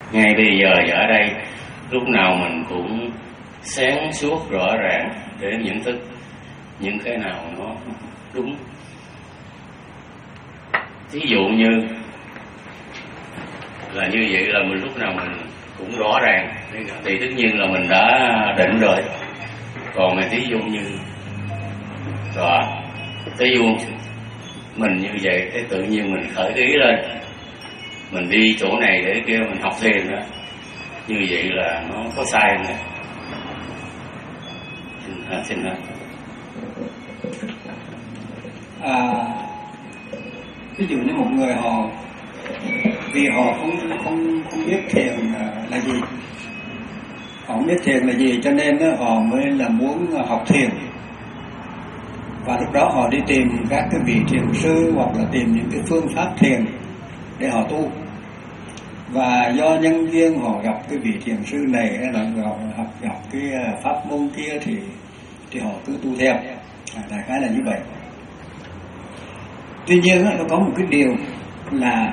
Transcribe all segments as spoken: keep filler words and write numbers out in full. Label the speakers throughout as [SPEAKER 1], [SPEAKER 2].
[SPEAKER 1] ngay bây giờ ở đây lúc nào mình cũng sáng suốt rõ ràng để nhận thức những cái nào nó đúng. Ví dụ như là như vậy là mình lúc nào mình cũng rõ ràng thì tất nhiên là mình đã định rồi. Còn mà ví dụ như rồi ví dụ mình như vậy cái tự nhiên mình khởi ý lên, mình đi chỗ này để kia mình học thiền đó, như vậy là nó có sai không? À, xin hỏi.
[SPEAKER 2] À, ví dụ như một người họ vì họ không không không biết thiền là gì, họ không biết thiền là gì cho nên họ mới là muốn học thiền, và lúc đó họ đi tìm các cái vị thiền sư hoặc là tìm những cái phương pháp thiền để họ tu. Và do nhân viên họ gặp cái vị thiền sư này hay là họ học gặp cái pháp môn kia thì thì họ cứ tu theo, à, đại khái là như vậy. Tuy nhiên nó có một cái điều là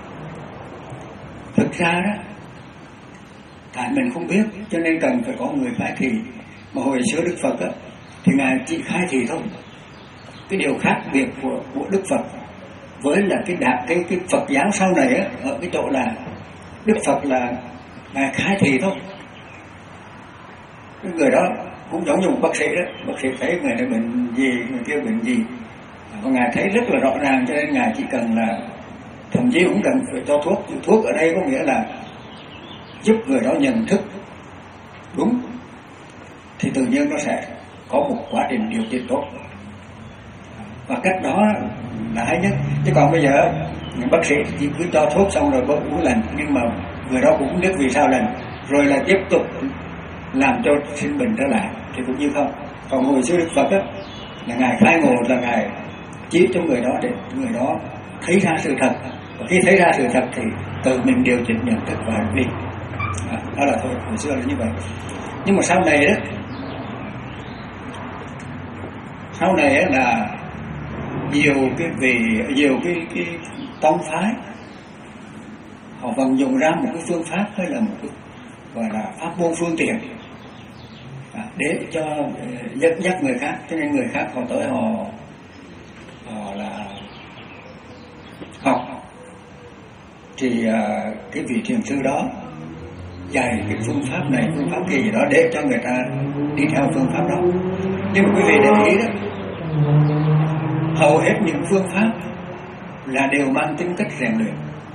[SPEAKER 2] thực ra đó, tại mình không biết cho nên cần phải có người khai thị. Mà hồi xưa Đức Phật đó, thì ngài chỉ khai thị thôi. Cái điều khác biệt của của Đức Phật với là cái đạt cái cái Phật giáo sau này á, ở cái chỗ là Đức Phật là ngài khai thị thôi. Cái người đó cũng giống như một bác sĩ đó, bác sĩ thấy người này bệnh gì, người kia bệnh gì, và ngài thấy rất là rõ ràng, cho nên ngài chỉ cần là thậm chí cũng cần phải cho thuốc. Thuốc ở đây có nghĩa là giúp người đó nhận thức đúng, thì tự nhiên nó sẽ có một quá trình điều trị tốt, và cách đó là hay nhất. Chứ còn bây giờ bác sĩ chỉ cứ cho thuốc xong rồi bớt uống lành, nhưng mà người đó cũng biết vì sao lành, rồi là tiếp tục làm cho sinh bệnh trở lại thì cũng như không. Còn hồi xưa Đức Phật á, là ngài khai ngộ, là ngài chỉ cho người đó để người đó thấy ra sự thật, và khi thấy ra sự thật thì tự mình điều chỉnh nhận thức và hành vi. À, đó là thôi, hồi xưa là như vậy. Nhưng mà sau này đó, sau này á là nhiều cái vị nhiều cái cái tông phái họ vận dụng ra một cái phương pháp hay là một cái gọi là pháp môn phương tiện, à, để cho dẫn dắt người khác, cho nên người khác họ tới họ họ là học thì à, cái vị thiền sư đó dạy cái phương pháp này phương pháp kia gì đó để cho người ta đi theo phương pháp đó. Nhưng mà quý vị để ý đó, hầu hết những phương pháp là đều mang tính cách rèn luyện.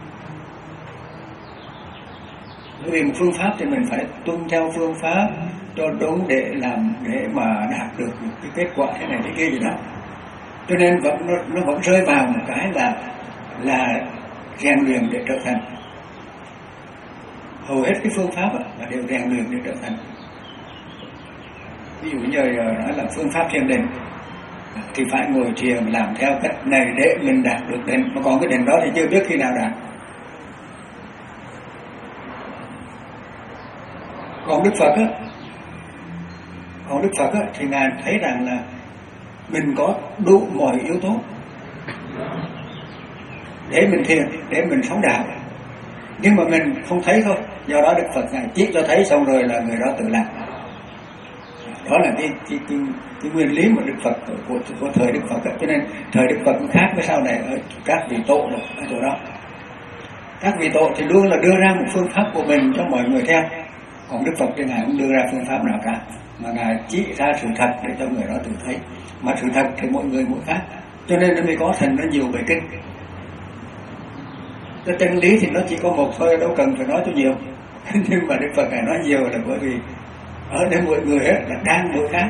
[SPEAKER 2] Bởi vì một phương pháp thì mình phải tuân theo phương pháp cho đúng để làm để mà đạt được một cái kết quả thế này thế kia gì đó. Cho nên vẫn nó, nó vẫn rơi vào một cái là là rèn luyện để trở thành. Hầu hết cái phương pháp là đều rèn luyện để trở thành. Ví dụ như nói là phương pháp thiền định thì phải ngồi thiền làm theo cách này để mình đạt được định, mà còn cái định đó thì chưa biết khi nào đạt. Còn Đức Phật á, còn Đức Phật á thì ngài thấy rằng là mình có đủ mọi yếu tố để mình thiền, để mình sống đạo, nhưng mà mình không thấy thôi. Do đó Đức Phật ngài chỉ cho thấy xong rồi là người đó tự làm. Đó là cái cái, cái, cái nguyên lý mà Đức Phật của, của thời Đức Phật ấy. Cho nên thời Đức Phật cũng khác với sau này ở các vị tổ rồi ở chỗ đó. Các vị tổ thì luôn là đưa ra một phương pháp của mình cho mọi người theo. Còn Đức Phật thì ngài không đưa ra phương pháp nào cả, mà ngài chỉ ra sự thật để cho người đó tự thấy. Mà sự thật thì mỗi người mỗi khác, cho nên nó mới có thành nó nhiều bài kinh. Cái chân lý thì nó chỉ có một thôi, đâu cần phải nói cho nhiều. Nhưng mà Đức Phật ngài nói nhiều là bởi vì ở đây mỗi người ấy là đang mỗi khác.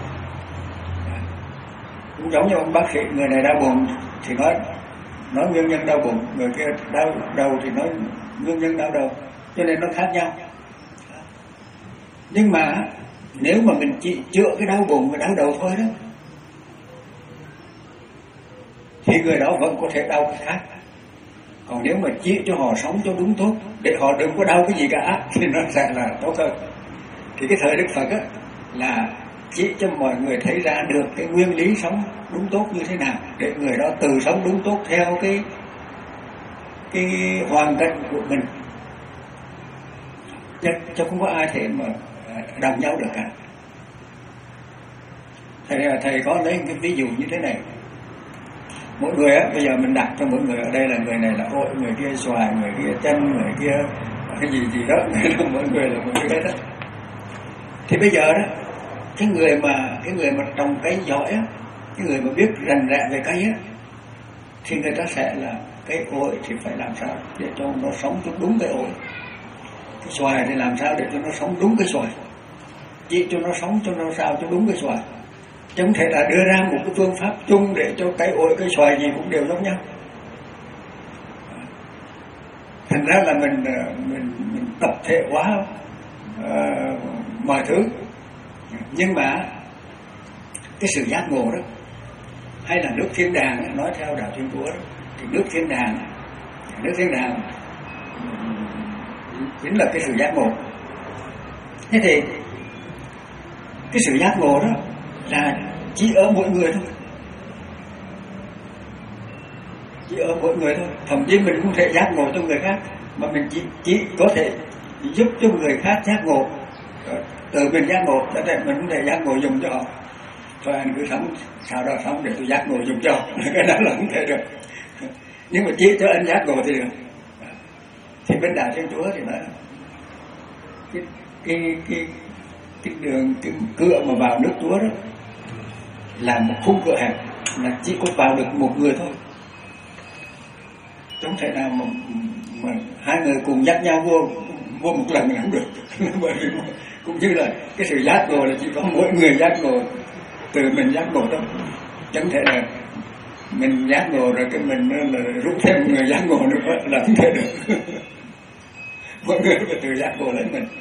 [SPEAKER 2] Cũng giống như ông bác sĩ, người này đau bụng thì nói nói nguyên nhân đau bụng, người kia đau đầu thì nói nguyên nhân đau đầu, cho nên nó khác nhau. Nhưng mà nếu mà mình chỉ chữa cái đau bụng và đau đầu thôi đó, thì người đó vẫn có thể đau cái khác. Còn nếu mà chỉ cho họ sống cho đúng tốt, để họ đừng có đau cái gì cả, thì nó sẽ là tốt hơn. Thì cái thời Đức Phật á là chỉ cho mọi người thấy ra được cái nguyên lý sống đúng tốt như thế nào, để người đó từ sống đúng tốt theo cái cái hoàn cảnh của mình. chứ, chứ không có ai thể mà đồng nhau được cả. Thầy, thầy có lấy cái ví dụ như thế này. Mỗi người á, bây giờ mình đặt cho mỗi người ở đây là người này là ổi, người kia xoài, người kia chanh, người kia cái gì gì đó, mỗi người là một cái đó. Thì bây giờ đó, cái người mà cái người mà trồng cây giỏi á, cái người mà biết rành rẽ về cây á, thì người ta sẽ là cái ổi thì phải làm sao để cho nó sống cho đúng cái ổi, cái xoài thì làm sao để cho nó sống đúng cái xoài, chỉ cho nó sống cho nó sao cho đúng cái xoài. Chứ không thể là đưa ra một cái phương pháp chung để cho cây ổi, cây xoài gì cũng đều giống nhau. Thành ra là mình mình, mình tập thể hóa uh, mọi thứ. Nhưng mà cái sự giác ngộ đó, hay là nước thiên đàng, nói theo đạo Thiên Chúa đó, thì nước thiên đàng, nước thiên đàng chính là cái sự giác ngộ. Thế thì cái sự giác ngộ đó là chỉ ở mỗi người thôi, chỉ ở mỗi người thôi. Thậm chí mình không thể giác ngộ cho người khác, mà mình chỉ, chỉ có thể giúp cho người khác giác ngộ, từ mình giác ngộ. Cho nên mình không thể giác ngộ dùng cho họ, cho anh cứ sống sao đó sống để tôi giác ngộ dùng cho cái đó là không thể được. Nhưng mà chỉ cho anh giác ngộ thì được. Thì bên đạo Thiên Chúa thì nói cái cái cái cái đường cái cửa mà vào nước Chúa đó là một khung cửa hẹp, là chỉ có vào được một người thôi, không thể nào mà, mà hai người cùng dắt nhau vô vô một lần là không được. Bởi vì cũng như là cái sự giác ngộ là chỉ có mỗi người giác ngộ, từ mình giác ngộ thôi, chẳng thể là mình giác ngộ rồi cái mình là rút thêm một người giác ngộ nữa là không thể được. Mọi người phải tự giác ngộ lấy mình.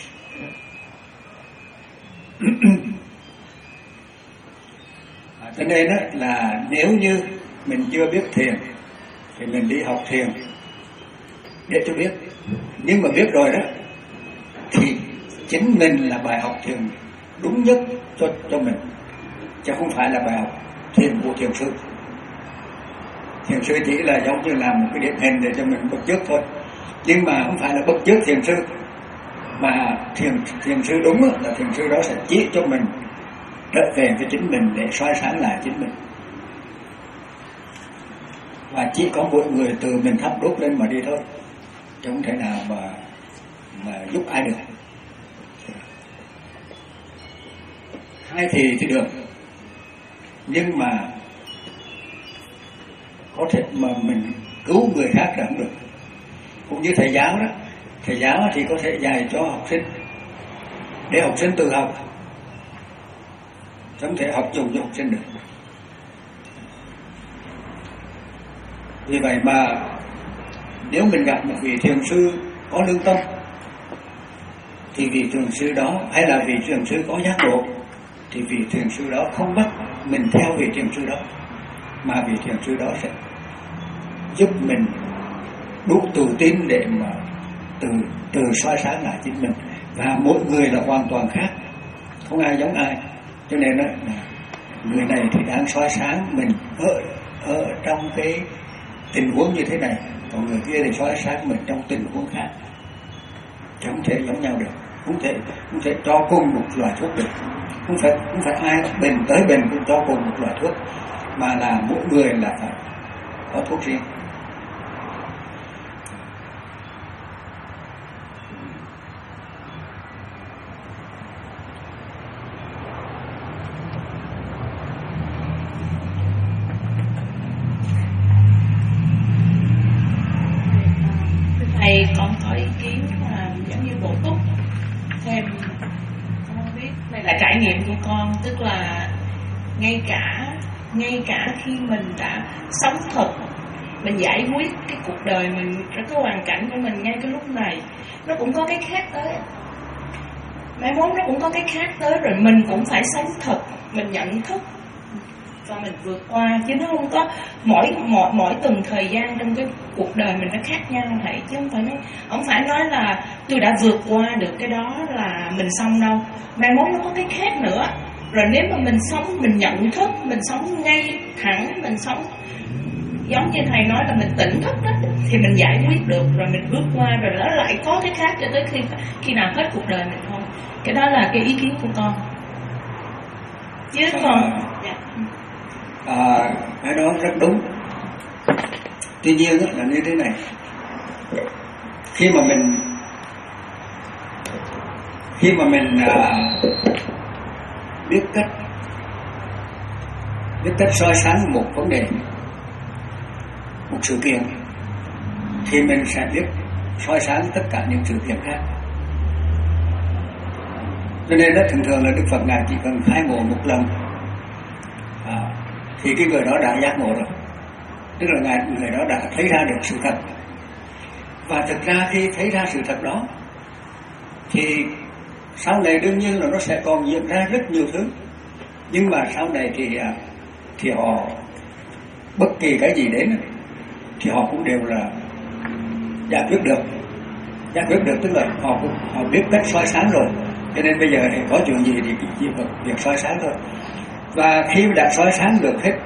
[SPEAKER 2] Cho nên đó là nếu như mình chưa biết thiền thì mình đi học thiền để cho biết. Nhưng mà biết rồi đó thì chính mình là bài học thiền đúng nhất cho, cho mình, chứ không phải là bài học thiền của thiền sư. Thiền sư chỉ là giống như là một cái điển hình để cho mình bắt chước thôi, nhưng mà không phải là bắt chước thiền sư, mà thiền, thiền sư đúng là thiền sư đó sẽ chỉ cho mình trở về với chính mình để soi sáng lại chính mình. Và chỉ có mỗi người từ mình thắp đốt lên mà đi thôi, chứ không thể nào mà mà giúp ai được. Hai thì thì được, nhưng mà có thể mà mình cứu người khác là không được. Cũng như thầy giáo đó, thầy giáo thì có thể dạy cho học sinh để học sinh tự học, không thể học dùng cho học sinh được. Vì vậy mà nếu mình gặp một vị thiền sư có lương tâm thì vị thiền sư đó, hay là vị thiền sư có giác ngộ, thì vị thiền sư đó không bắt mình theo vị thiền sư đó, mà vị thiền sư đó sẽ giúp mình đủ tự tin để mà từ từ soi sáng lại chính mình. Và mỗi người là hoàn toàn khác, không ai giống ai. Cho nên đó, người này thì đang soi sáng mình ở, ở trong cái tình huống như thế này, còn người kia thì soi sáng mình trong tình huống khác, không thể giống nhau được. Không thể không thể cho cùng một loại thuốc được. Không phải không phải ai bền tới bền cũng cho cùng một loại thuốc, mà là mỗi người là phải có thuốc riêng.
[SPEAKER 3] Thầy con có ý kiến là giống như bổ túc thêm, con không biết, đây là trải nghiệm của con, tức là ngay cả ngay cả khi mình đã sống thật, mình giải quyết cái cuộc đời mình, cái hoàn cảnh của mình ngay cái lúc này, nó cũng có cái khác tới, mai mốt nó cũng có cái khác tới, rồi mình cũng phải sống thật, mình nhận thức và mình vượt qua, chứ nó không có mỗi mỗi mỗi từng thời gian trong cái cuộc đời mình nó khác nhau thầy, chứ không phải nói không phải nói là tôi đã vượt qua được cái đó là mình xong đâu, mai mốt nó có cái khác nữa. Rồi nếu mà mình sống, mình nhận thức, mình sống ngay thẳng, mình sống giống như thầy nói là mình tỉnh thức đó, thì mình giải quyết được rồi mình bước qua, rồi nó lại có cái khác cho tới khi khi nào hết cuộc đời mình thôi. Cái đó là cái ý kiến của con chứ còn
[SPEAKER 2] à, dạ. à, cái đó rất đúng. Tuy nhiên là như thế này, khi mà mình khi mà mình à, biết cách biết cách soi sáng một vấn đề, một sự kiện, thì mình sẽ biết soi sáng tất cả những sự kiện khác. Cho nên đó, thường thường là Đức Phật ngài chỉ cần khai ngộ một lần à, thì cái người đó đã giác ngộ rồi, tức là ngài người đó đã thấy ra được sự thật. Và thực ra khi thấy ra sự thật đó thì sau này đương nhiên là nó sẽ còn diễn ra rất nhiều thứ, nhưng mà sau này thì thì họ bất kỳ cái gì đến thì họ cũng đều là giải quyết được, giải quyết được tức là họ cũng họ biết cách soi sáng rồi. Cho nên bây giờ thì có chuyện gì thì chỉ có việc soi sáng thôi. Và khi đã soi sáng được hết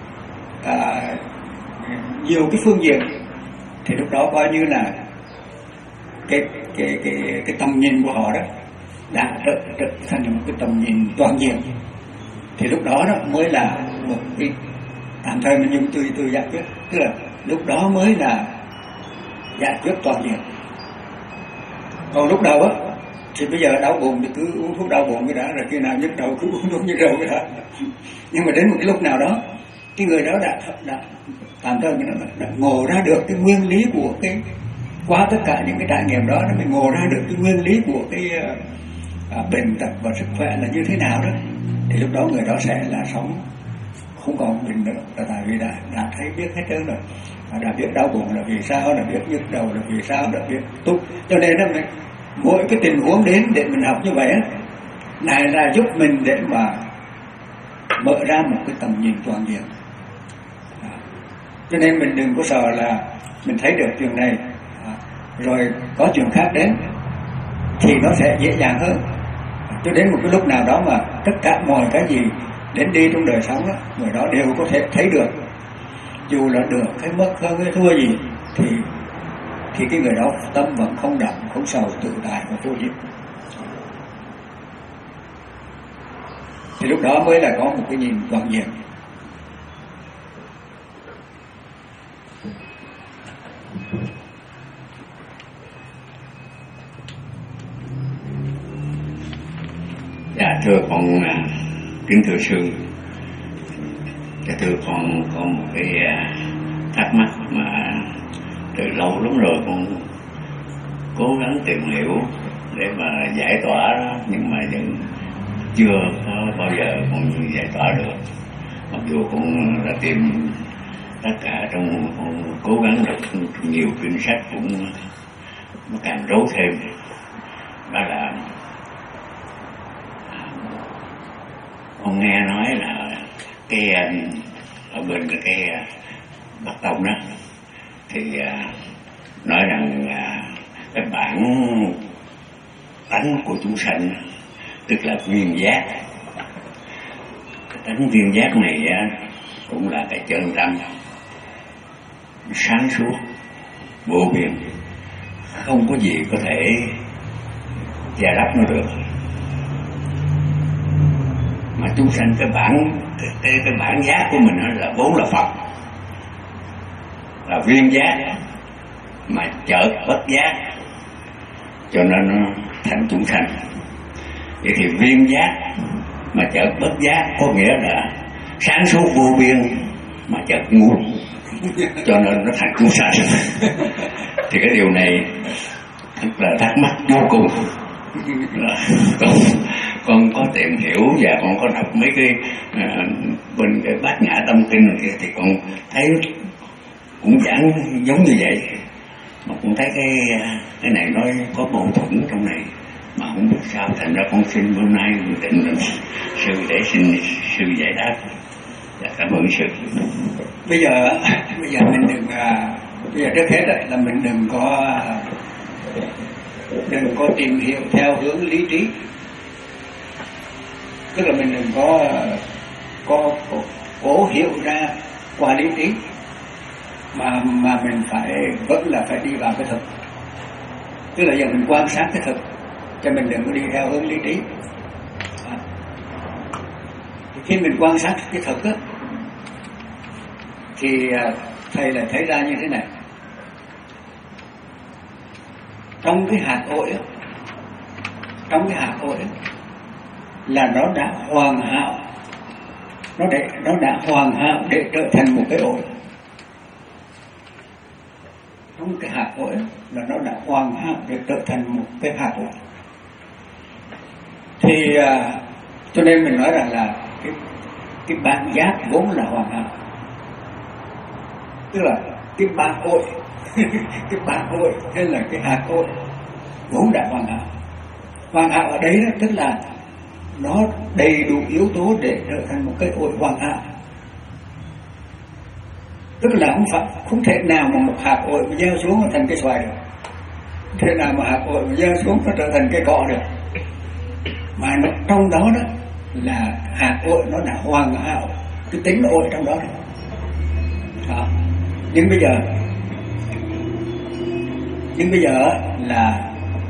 [SPEAKER 2] à, nhiều cái phương diện thì lúc đó coi như là cái cái cái cái tầm nhìn của họ đó đã trở, trở thành một cái tầm nhìn toàn diện. Thì lúc đó đó mới là một cái tạm thời mình dùng từ từ giải quyết, tức là lúc đó mới là giải quyết toàn diện. Còn lúc đầu á thì bây giờ đau bụng thì cứ uống thuốc đau bụng cái đã, rồi khi nào nhức đầu cứ uống thuốc nhức đầu cái đã. Nhưng mà đến một cái lúc nào đó cái người đó đã, đã tạm thời mình đã, đã ngộ ra được cái nguyên lý của cái, qua tất cả những cái trải nghiệm đó nó mới ngộ ra được cái nguyên lý của cái à, bệnh tật và sức khỏe là như thế nào đó. Thì lúc đó người đó sẽ là sống không còn bệnh nữa, là tại vì đã, đã thấy biết hết trơn rồi, đã biết đau bụng là vì sao, đã biết nhức đầu là vì sao, đã biết túc. Cho nên đó mình mỗi cái tình huống đến để mình học như vậy á, này là giúp mình để mà mở ra một cái tầm nhìn toàn diện. À, cho nên mình đừng có sợ là mình thấy được chuyện này à, rồi có chuyện khác đến thì nó sẽ dễ dàng hơn. À, cho đến một cái lúc nào đó mà tất cả mọi cái gì đến đi trong đời sống đó, người đó đều có thể thấy được, dù là được hay mất hơn hay thua gì thì thì cái người đó tâm vẫn không động, không sầu, tự tại và vô diệt. Thì lúc đó mới là có một cái nhìn toàn diện.
[SPEAKER 1] Dạ thưa con, kính thưa sư, dạ thưa con có một cái thắc mắc mà từ lâu lắm rồi con cố gắng tìm hiểu để mà giải tỏa đó, nhưng mà vẫn chưa có bao giờ con giải tỏa được. Mặc dù con đã tìm tất cả trong, con cố gắng được nhiều kinh sách cũng nó càng rối thêm. Đó là con nghe nói là cái ở bên cái Bắc Tông đó thì nói rằng cái bản tánh của chúng sanh tức là duyên giác. Cái tánh duyên giác này cũng là cái chân tâm sáng suốt vô biên, không có gì có thể che lấp nó được. Mà chúng sanh cái bản cái, cái, cái bản giác của mình là vốn là Phật, là viên giác, mà chợt bất giác cho nên nó thành chúng sanh. Vậy thì viên giác mà chợt bất giác có nghĩa là sáng suốt vô biên mà chợt ngu, cho nên nó thành chúng sanh. Thì cái điều này thật là thắc mắc vô cùng. Là con, con có tìm hiểu và con có đọc mấy cái à, bên cái Bát Nhã Tâm Kinh này kia thì con thấy cũng giảng giống như vậy, mà cũng thấy cái cái này nó có mâu thuẫn trong này mà không biết sao. Thành ra con xin bữa nay định là sư để xin sư giải đáp. Dạ, cảm ơn sư.
[SPEAKER 2] Bây giờ bây giờ mình đừng à, bây giờ trước hết là mình đừng có đừng có tìm hiểu theo hướng lý trí, tức là mình đừng có có, có cố hiểu ra qua lý trí, mà mà mình phải vẫn là phải đi vào cái thực. Tức là giờ mình quan sát cái thực, cho mình đừng có đi theo hướng lý trí. À. Khi mình quan sát cái thực á, thì thầy lại thấy ra như thế này. Trong cái hạt ổi á, trong cái hạt ổi á, là nó đã hoàn hảo, nó để nó đã hoàn hảo để trở thành một cái ổi. Trong cái hạt ổi là nó đã hoàn hảo để trở thành một cái hạt ổi. Thì à, cho nên mình nói rằng là cái cái bản giác vốn là hoàn hảo, tức là cái bản ổi cái bản ổi hay là cái hạt ổi vốn đã hoàn hảo. Hoàn hảo ở đấy đó, tức là nó đầy đủ yếu tố để trở thành một cái ổi hoàn hảo. Tức là không phải không thể nào mà một hạt ổi mà gieo xuống nó thành cái xoài được, không thể nào mà hạt ổi mà gieo xuống nó trở thành cái cọ được, mà nó trong đó đó là hạt ổi nó đã hoàn hảo cái tính ổi trong đó rồi. Đó. Nhưng bây giờ nhưng bây giờ là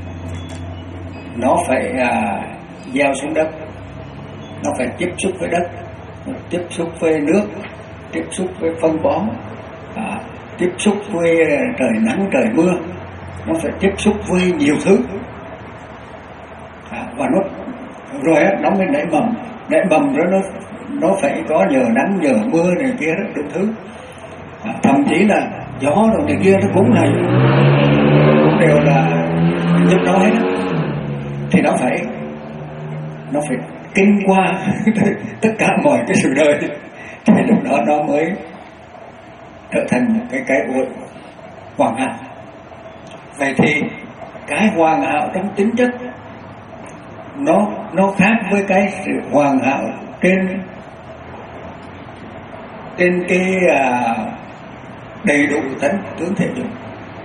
[SPEAKER 2] nó phải à, gieo xuống đất, nó phải tiếp xúc với đất, nó tiếp xúc với nước, tiếp xúc với phân bón, à, tiếp xúc với trời nắng trời mưa, nó phải tiếp xúc với nhiều thứ, à, và nó rồi á, nó mới nảy mầm, nảy mầm rồi nó nó phải có nhờ nắng nhờ mưa này kia rất đủ thứ, à, thậm chí là gió rồi này kia nó cũng là cũng đều là giúp nó hết đó. Thì nó phải nó phải kinh qua tất cả mọi cái sự đời, thì lúc đó nó mới trở thành một cái cái ổi hoàn hảo. Vậy thì cái hoàn hảo trong tính chất nó nó khác với cái sự hoàn hảo trên trên cái à, đầy đủ tánh tướng thể dục.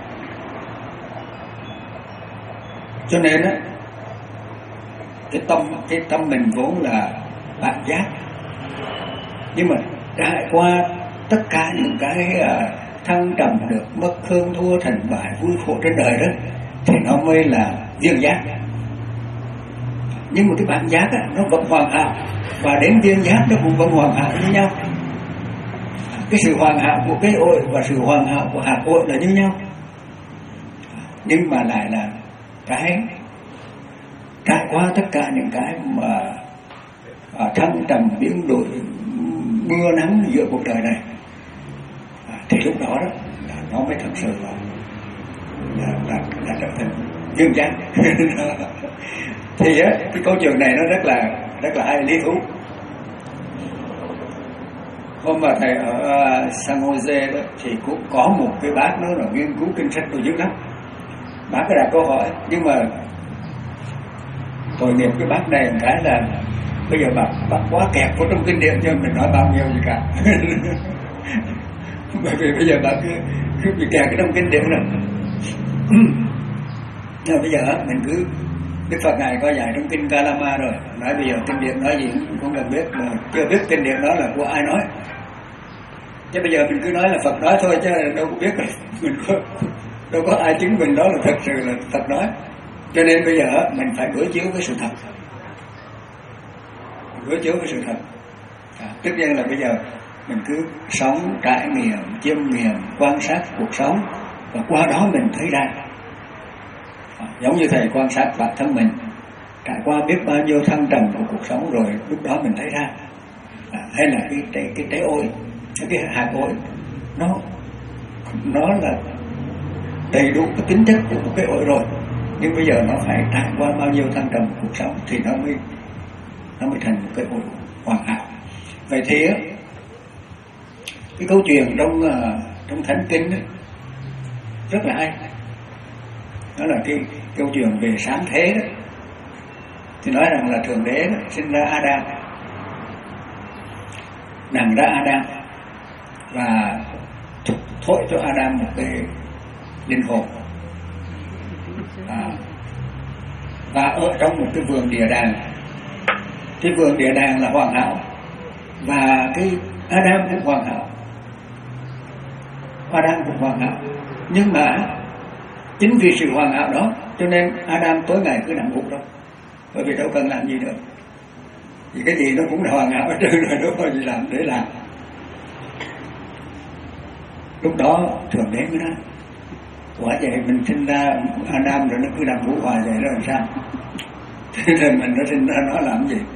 [SPEAKER 2] Cho nên á, cái tâm cái tâm mình vốn là bản giác, nhưng mà trải qua tất cả những cái uh, thăng trầm được mất hương thua thành bại vui khổ trên đời đó, thì nó mới là viên giác. Nhưng mà cái bản giác á, nó vẫn hoàn hảo, và đến viên giác nó cũng vẫn hoàn hảo như nhau. Cái sự hoàn hảo của cái ổi và sự hoàn hảo của hạt ổi là như nhau, nhưng mà lại là cái trải qua tất cả những cái mà à, thăng trầm biến đổi mưa nắng giữa cuộc đời này, à, thì lúc đó đó là nó mới thật sự là là, là, là trở thành viên giác. Thì á, cái câu chuyện này nó rất là rất là hay, lý thú. Hôm mà thầy ở uh, San Jose đó thì cũng có một cái bác nó là nghiên cứu kinh sách đồ dữ lắm. Bác có đặt câu hỏi, nhưng mà tội nghiệp cái bác này một cái là bây giờ bác, bác quá kẹt vào trong kinh điển cho mình nói bao nhiêu gì cả. Bởi vì bây giờ bác cứ, cứ bị kẹt cái trong kinh điển rồi. Nhưng mà bây giờ mình cứ Đức Phật Ngài có dạy trong kinh Kalama rồi, nói bây giờ kinh điển nói gì cũng không cần biết, mà chưa biết kinh điển đó là của ai nói. Chứ bây giờ mình cứ nói là Phật nói thôi, chứ đâu có biết rồi. Mình có, đâu có ai chứng minh đó là thật sự là Phật nói. Cho nên bây giờ mình phải đối chiếu với sự thật, đối chiếu với sự thật. À, tất nhiên là bây giờ mình cứ sống, trải nghiệm, chiêm nghiệm, quan sát cuộc sống, và qua đó mình thấy ra. À, giống như thầy quan sát bản thân mình, trải qua biết bao nhiêu thăng trầm của cuộc sống rồi, lúc đó mình thấy ra. À, hay là cái cái cái trái ổi, cái hạt ổi, nó nó là đầy đủ cái tính chất của một cái ổi rồi, nhưng bây giờ nó phải trải qua bao nhiêu thăng trầm của cuộc sống thì nó mới nó mới thành một cái ổi hoàn hảo. Vậy thì á, cái câu chuyện trong uh, trong Thánh Kinh ấy, rất là hay. Đó là cái câu chuyện về sáng thế đó. Thì nói rằng là Thượng Đế đó, sinh ra Adam, nặng ra Adam và thổi cho Adam một cái linh hồn, à, và ở trong một cái vườn địa đàng. Cái vườn địa đàng là hoàn hảo, và cái Adam cũng hoàn hảo. Adam cũng hoàn hảo, nhưng mà chính vì sự hoàn hảo đó cho nên Adam tối ngày cứ nằm ngủ đó, bởi vì đâu cần làm gì nữa, thì cái gì nó cũng là hoàn hảo hết trơn rồi, đâu có gì làm để làm. Lúc đó Thượng Đế mới nói quả vậy mình sinh ra Adam rồi nó cứ nằm ngủ hoài vậy đó làm sao? Thế nên mình nó sinh ra nó làm gì?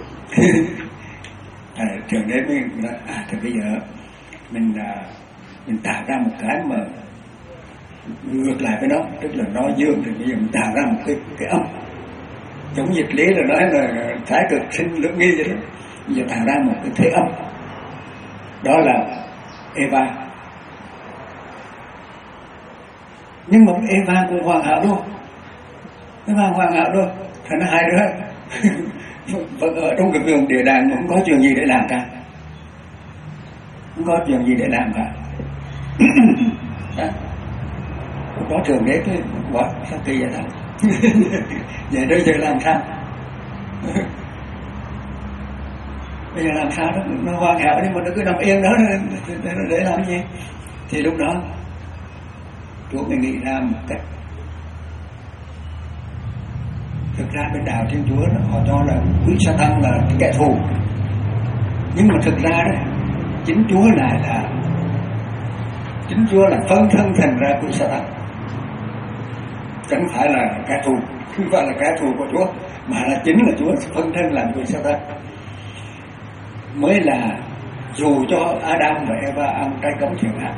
[SPEAKER 2] À, Thượng Đế mới nói à thì bây giờ mình à, mình tạo ra một cái mà ngược lại với nó, tức là nó dương thì bây giờ mình tạo ra một cái cái âm, giống dịch lý là nói là thái cực sinh lưỡng nghi vậy đó. Bây giờ tạo ra một cái thế âm, đó là Eva. Nhưng mà Eva cũng hoàn hảo luôn, Eva hoàn hảo luôn, thành ra hai đứa vẫn ở trong cái vườn địa đàng không có chuyện gì để làm cả, không có chuyện gì để làm cả. Lúc đó Thượng Đế cái quả sao kỳ vậy đó. Vậy bây giờ làm sao? Bây giờ làm sao đó, nó hoàn hảo nhưng mà nó cứ nằm yên đó để làm gì? Thì lúc đó Chúa mới nghĩ ra một cách. Thực ra bên đạo Thiên Chúa họ cho là quý Sa-tan là kẻ thù, nhưng mà thực ra đó chính Chúa lại là chính Chúa là phân thân thành ra quý Sa-tan, chẳng phải là kẻ thù, không phải là kẻ thù của Chúa, mà là chính là Chúa phân thân làm quý Sa-tan, mới là dù cho Adam và Eva ăn trái cấm thiện ác.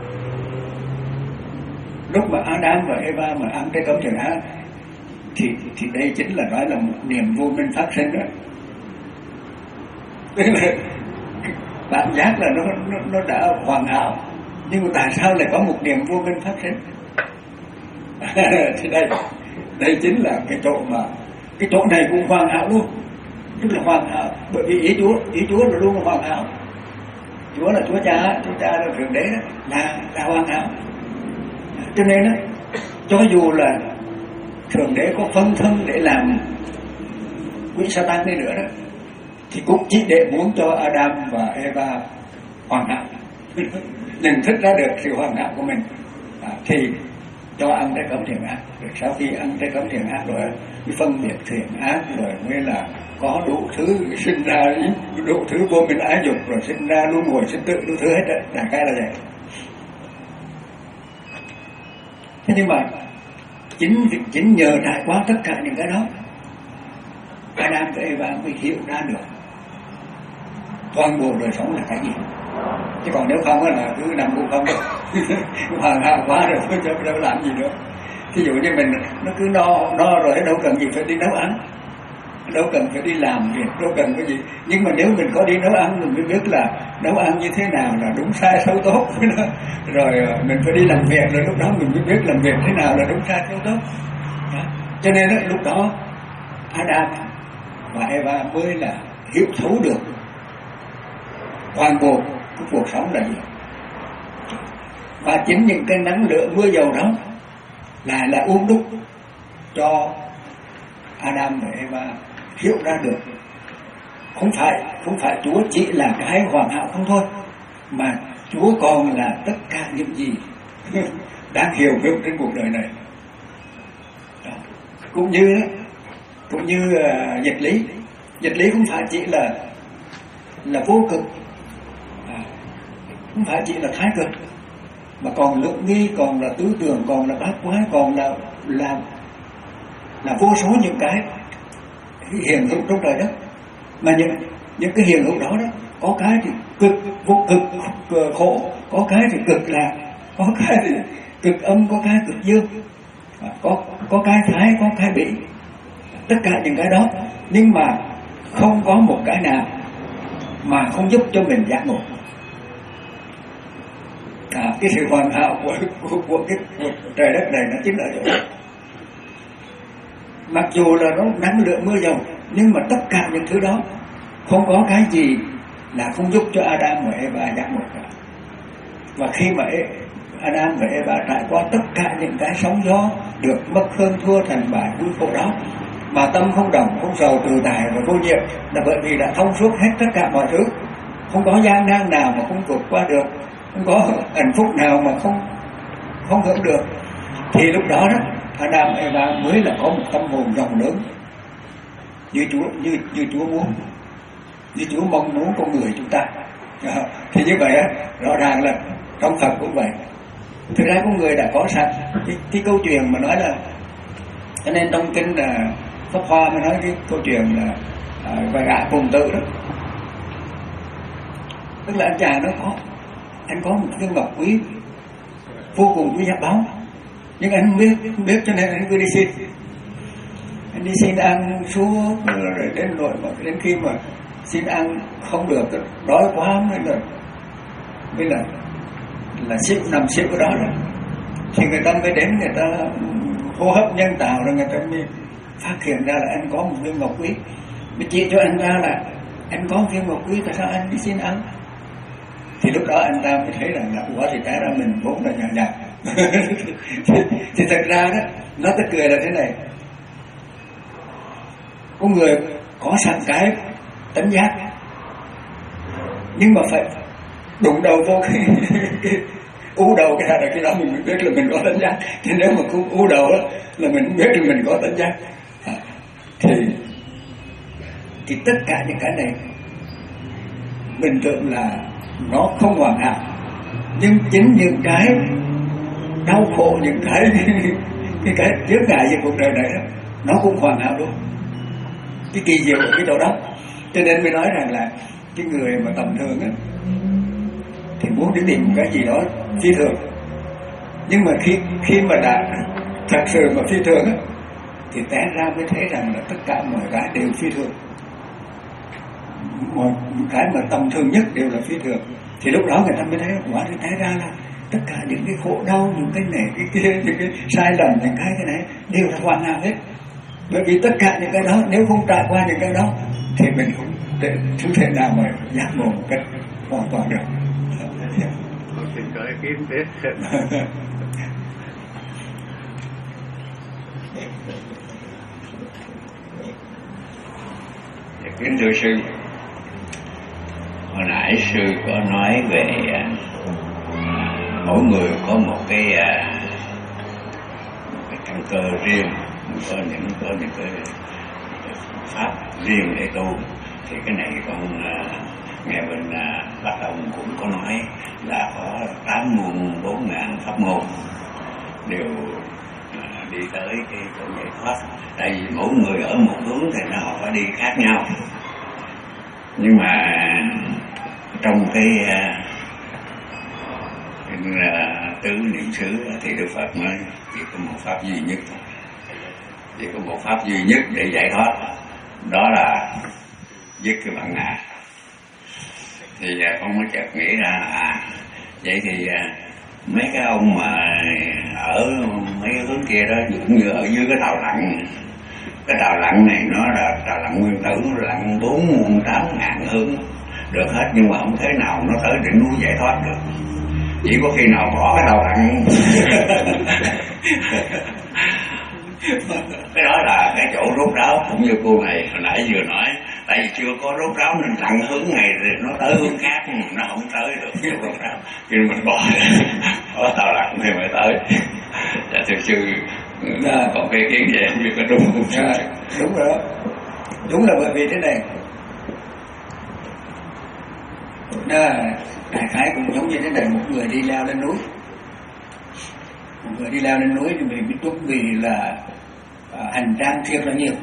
[SPEAKER 2] Lúc mà Adam và Eva mà ăn trái cấm thiện ác thì thì đây chính là nói là một niềm vô minh phát sinh đó. Tức là cảm giác là nó nó nó đã hoàn hảo, nhưng mà tại sao lại có một niềm vô minh phát sinh? Thì đây đây chính là cái chỗ mà cái chỗ này cũng hoàn hảo luôn, tức là hoàn hảo, bởi vì ý Chúa ý Chúa là luôn hoàn hảo. Chúa là Chúa Cha, Chúa Cha là Thượng Đế đó, là là hoàn hảo. Cho nên đó, cho dù là Thượng Đế có phân thân để làm quỷ Sa-tan đi nữa đó, thì cũng chỉ để muốn cho Adam và Eva hoàn hảo, nhận thức ra được sự hoàn hảo của mình, à, thì cho ăn trái cấm thiện ác. Rồi sau khi ăn trái cấm thiện ác rồi phân biệt thiện ác rồi mới là có đủ thứ sinh ra, đủ thứ vô minh ái dục, rồi sinh ra luân hồi sinh tử đủ thứ hết đó, đại cái là vậy. Thế nhưng mà chính chính nhờ trải qua tất cả những cái đó, Adam và Eva mới hiểu ra được toàn bộ đời sống là cái gì. Chứ còn nếu không là cứ nằm ngủ không được, hoàn hảo quá rồi chứ đâu làm gì nữa. Ví dụ như mình nó cứ no no rồi đâu cần gì phải đi nấu ăn, đâu cần phải đi làm việc, đâu cần cái gì. Nhưng mà nếu mình có đi nấu ăn mình mới biết là nấu ăn như thế nào là đúng sai xấu tốt. Rồi mình phải đi làm việc, rồi lúc đó mình mới biết làm việc thế nào là đúng sai xấu tốt. Đó. Cho nên đó, lúc đó Adam và Eva mới là hiểu thấu được toàn bộ cái cuộc sống là gì. Và chính những cái năng lượng mưa dầu đó lại là uốn đúc cho Adam và Eva hiểu ra được không phải không phải Chúa chỉ là cái hoàn hảo không thôi, mà Chúa còn là tất cả những gì đang hiểu biết trên cuộc đời này. Đó. Cũng như cũng như uh, dịch lý, dịch lý không phải chỉ là là vô cực, à, không phải chỉ là thái cực, mà còn lưỡng nghi, còn là tứ tưởng, còn là bát quái, còn là là là vô số những cái hiện hữu trong trời đất. Mà những những cái hiện hữu đó đó, có cái thì cực vô cực khổ, có cái thì cực lạc, có cái thì cực âm, có cái cực dương, có có cái thái, có cái bỉ, tất cả những cái đó. Nhưng mà không có một cái nào mà không giúp cho mình giác ngộ. À, cái sự hoàn hảo của, của, của cái của trời đất này nó chính là chỗ đó. Mặc dù là nó năng lượng mưa dầu, nhưng mà tất cả những thứ đó không có cái gì là không giúp cho Adam và Eva giác ngộ cả. Và khi mà Adam và Eva trải qua tất cả những cái sóng gió, được mất hơn thua thành bại vui khổ đó, mà tâm không động, không sầu, tự tại và vô nhiệm, là bởi vì đã thông suốt hết tất cả mọi thứ, không có gian nan nào mà không vượt qua được. không có hạnh phúc nào mà không không hưởng được. Thì lúc đó đó Adam Eva mới là có một tâm hồn rộng lớn như Chúa như như Chúa muốn, như Chúa mong muốn con người chúng ta. À, thì như vậy á, rõ ràng là trong Phật cũng vậy. Thực ra con người đã có sẵn cái, cái câu chuyện mà nói là, cho nên trong kinh là Pháp Hoa mới nói cái câu chuyện là à, và gã cùng tự đó, tức là anh chàng nó có anh có một viên ngọc quý vô cùng quý giá báu, nhưng anh không biết không biết cho nên anh cứ đi xin, anh đi xin ăn suốt rồi đến rồi mà đến khi mà xin ăn không được, đói quá mới là mới là là xịu nằm xịu ở đó rồi, thì người ta mới đến, người ta hô hấp nhân tạo rồi người ta mới phát hiện ra là anh có một viên ngọc quý, mới chỉ cho anh ra là anh có một viên ngọc quý, tại sao anh đi xin ăn? Thì lúc đó anh ta mới thấy rằng là ủa thì té ra mình vốn là nhỏ nhặt. thì, thì thật ra đó nó tức cười là thế này, con người có sẵn cái tánh giác, nhưng mà phải đụng đầu vô cái, cái u đầu cái là cái đó mình mới biết là mình có tánh giác. Thì nếu mà không u đầu đó, là mình không biết là mình có tánh giác. À, thì thì tất cả những cái này mình tưởng là nó không hoàn hảo, nhưng chính những cái đau khổ, những cái cái cái chướng ngại về cuộc đời này đó, nó cũng hoàn hảo luôn. Cái kỳ diệu ở cái chỗ đó. Cho nên mới nói rằng là cái người mà tầm thường á thì muốn đi tìm cái gì đó phi thường, nhưng mà khi khi mà đã thật sự mà phi thường á thì té ra mới thấy rằng là tất cả mọi cái đều phi thường, một cái mà tầm thường nhất đều là phi thường. Thì lúc đó người ta mới thấy quả thì té ra là tất cả những cái khổ đau, những cái này cái kia, những cái sai lầm, những cái cái này đều là hoàn hảo hết. Bởi vì tất cả những cái đó nếu không trải qua những cái đó thì mình không thể, không thể nào mà giác ngộ một cách hoàn toàn được.
[SPEAKER 4] Xin có ý kiến tiếp.
[SPEAKER 1] Kính thưa sư, hồi nãy sư có nói về à, mỗi người có một cái à, một cái căn cơ riêng, có những có những cái pháp riêng để tu. Thì cái này con à, nghe bên à, Bác Ông cũng có nói là có tám môn bốn ngàn pháp môn đều à, đi tới cái con giải thoát. Tại vì mỗi người ở một hướng thì nó họ phải đi khác nhau, nhưng mà trong cái, cái uh, tứ niệm xứ thì Đức Phật nói chỉ có một pháp duy nhất thôi, chỉ có một pháp duy nhất để giải thoát, đó là dứt cái bản ngã. Thì uh, con mới chợt nghĩ ra à vậy thì uh, mấy cái ông mà ở mấy cái hướng kia đó cũng như ở dưới cái tàu lặn, cái tàu lặn này nó là tàu lặn nguyên tử, lặn bốn muôn tám ngàn hướng được hết, nhưng mà không thế nào nó tới đỉnh núi giải thoát được. Chỉ có khi nào bỏ cái tàu lặn cái đó là cái chỗ rốt ráo, cũng như cô này hồi nãy vừa nói, tại vì chưa có rốt ráo nên lặn hướng này thì nó tới hướng khác nhưng mà nó không tới được cái rốt ráo, khi mình bỏ bỏ tàu lặn thì mới tới. Dạ thưa sư,
[SPEAKER 2] Dạ.
[SPEAKER 1] còn cái kiến gì em biết có đúng không?
[SPEAKER 2] Dạ, đúng rồi đó. Đúng là bởi vì thế này, à, đại khái cũng giống như thế này, một người đi leo lên núi, một người đi leo lên núi thì mình biết chuẩn bị là à, hành trang thiệt là nhiều,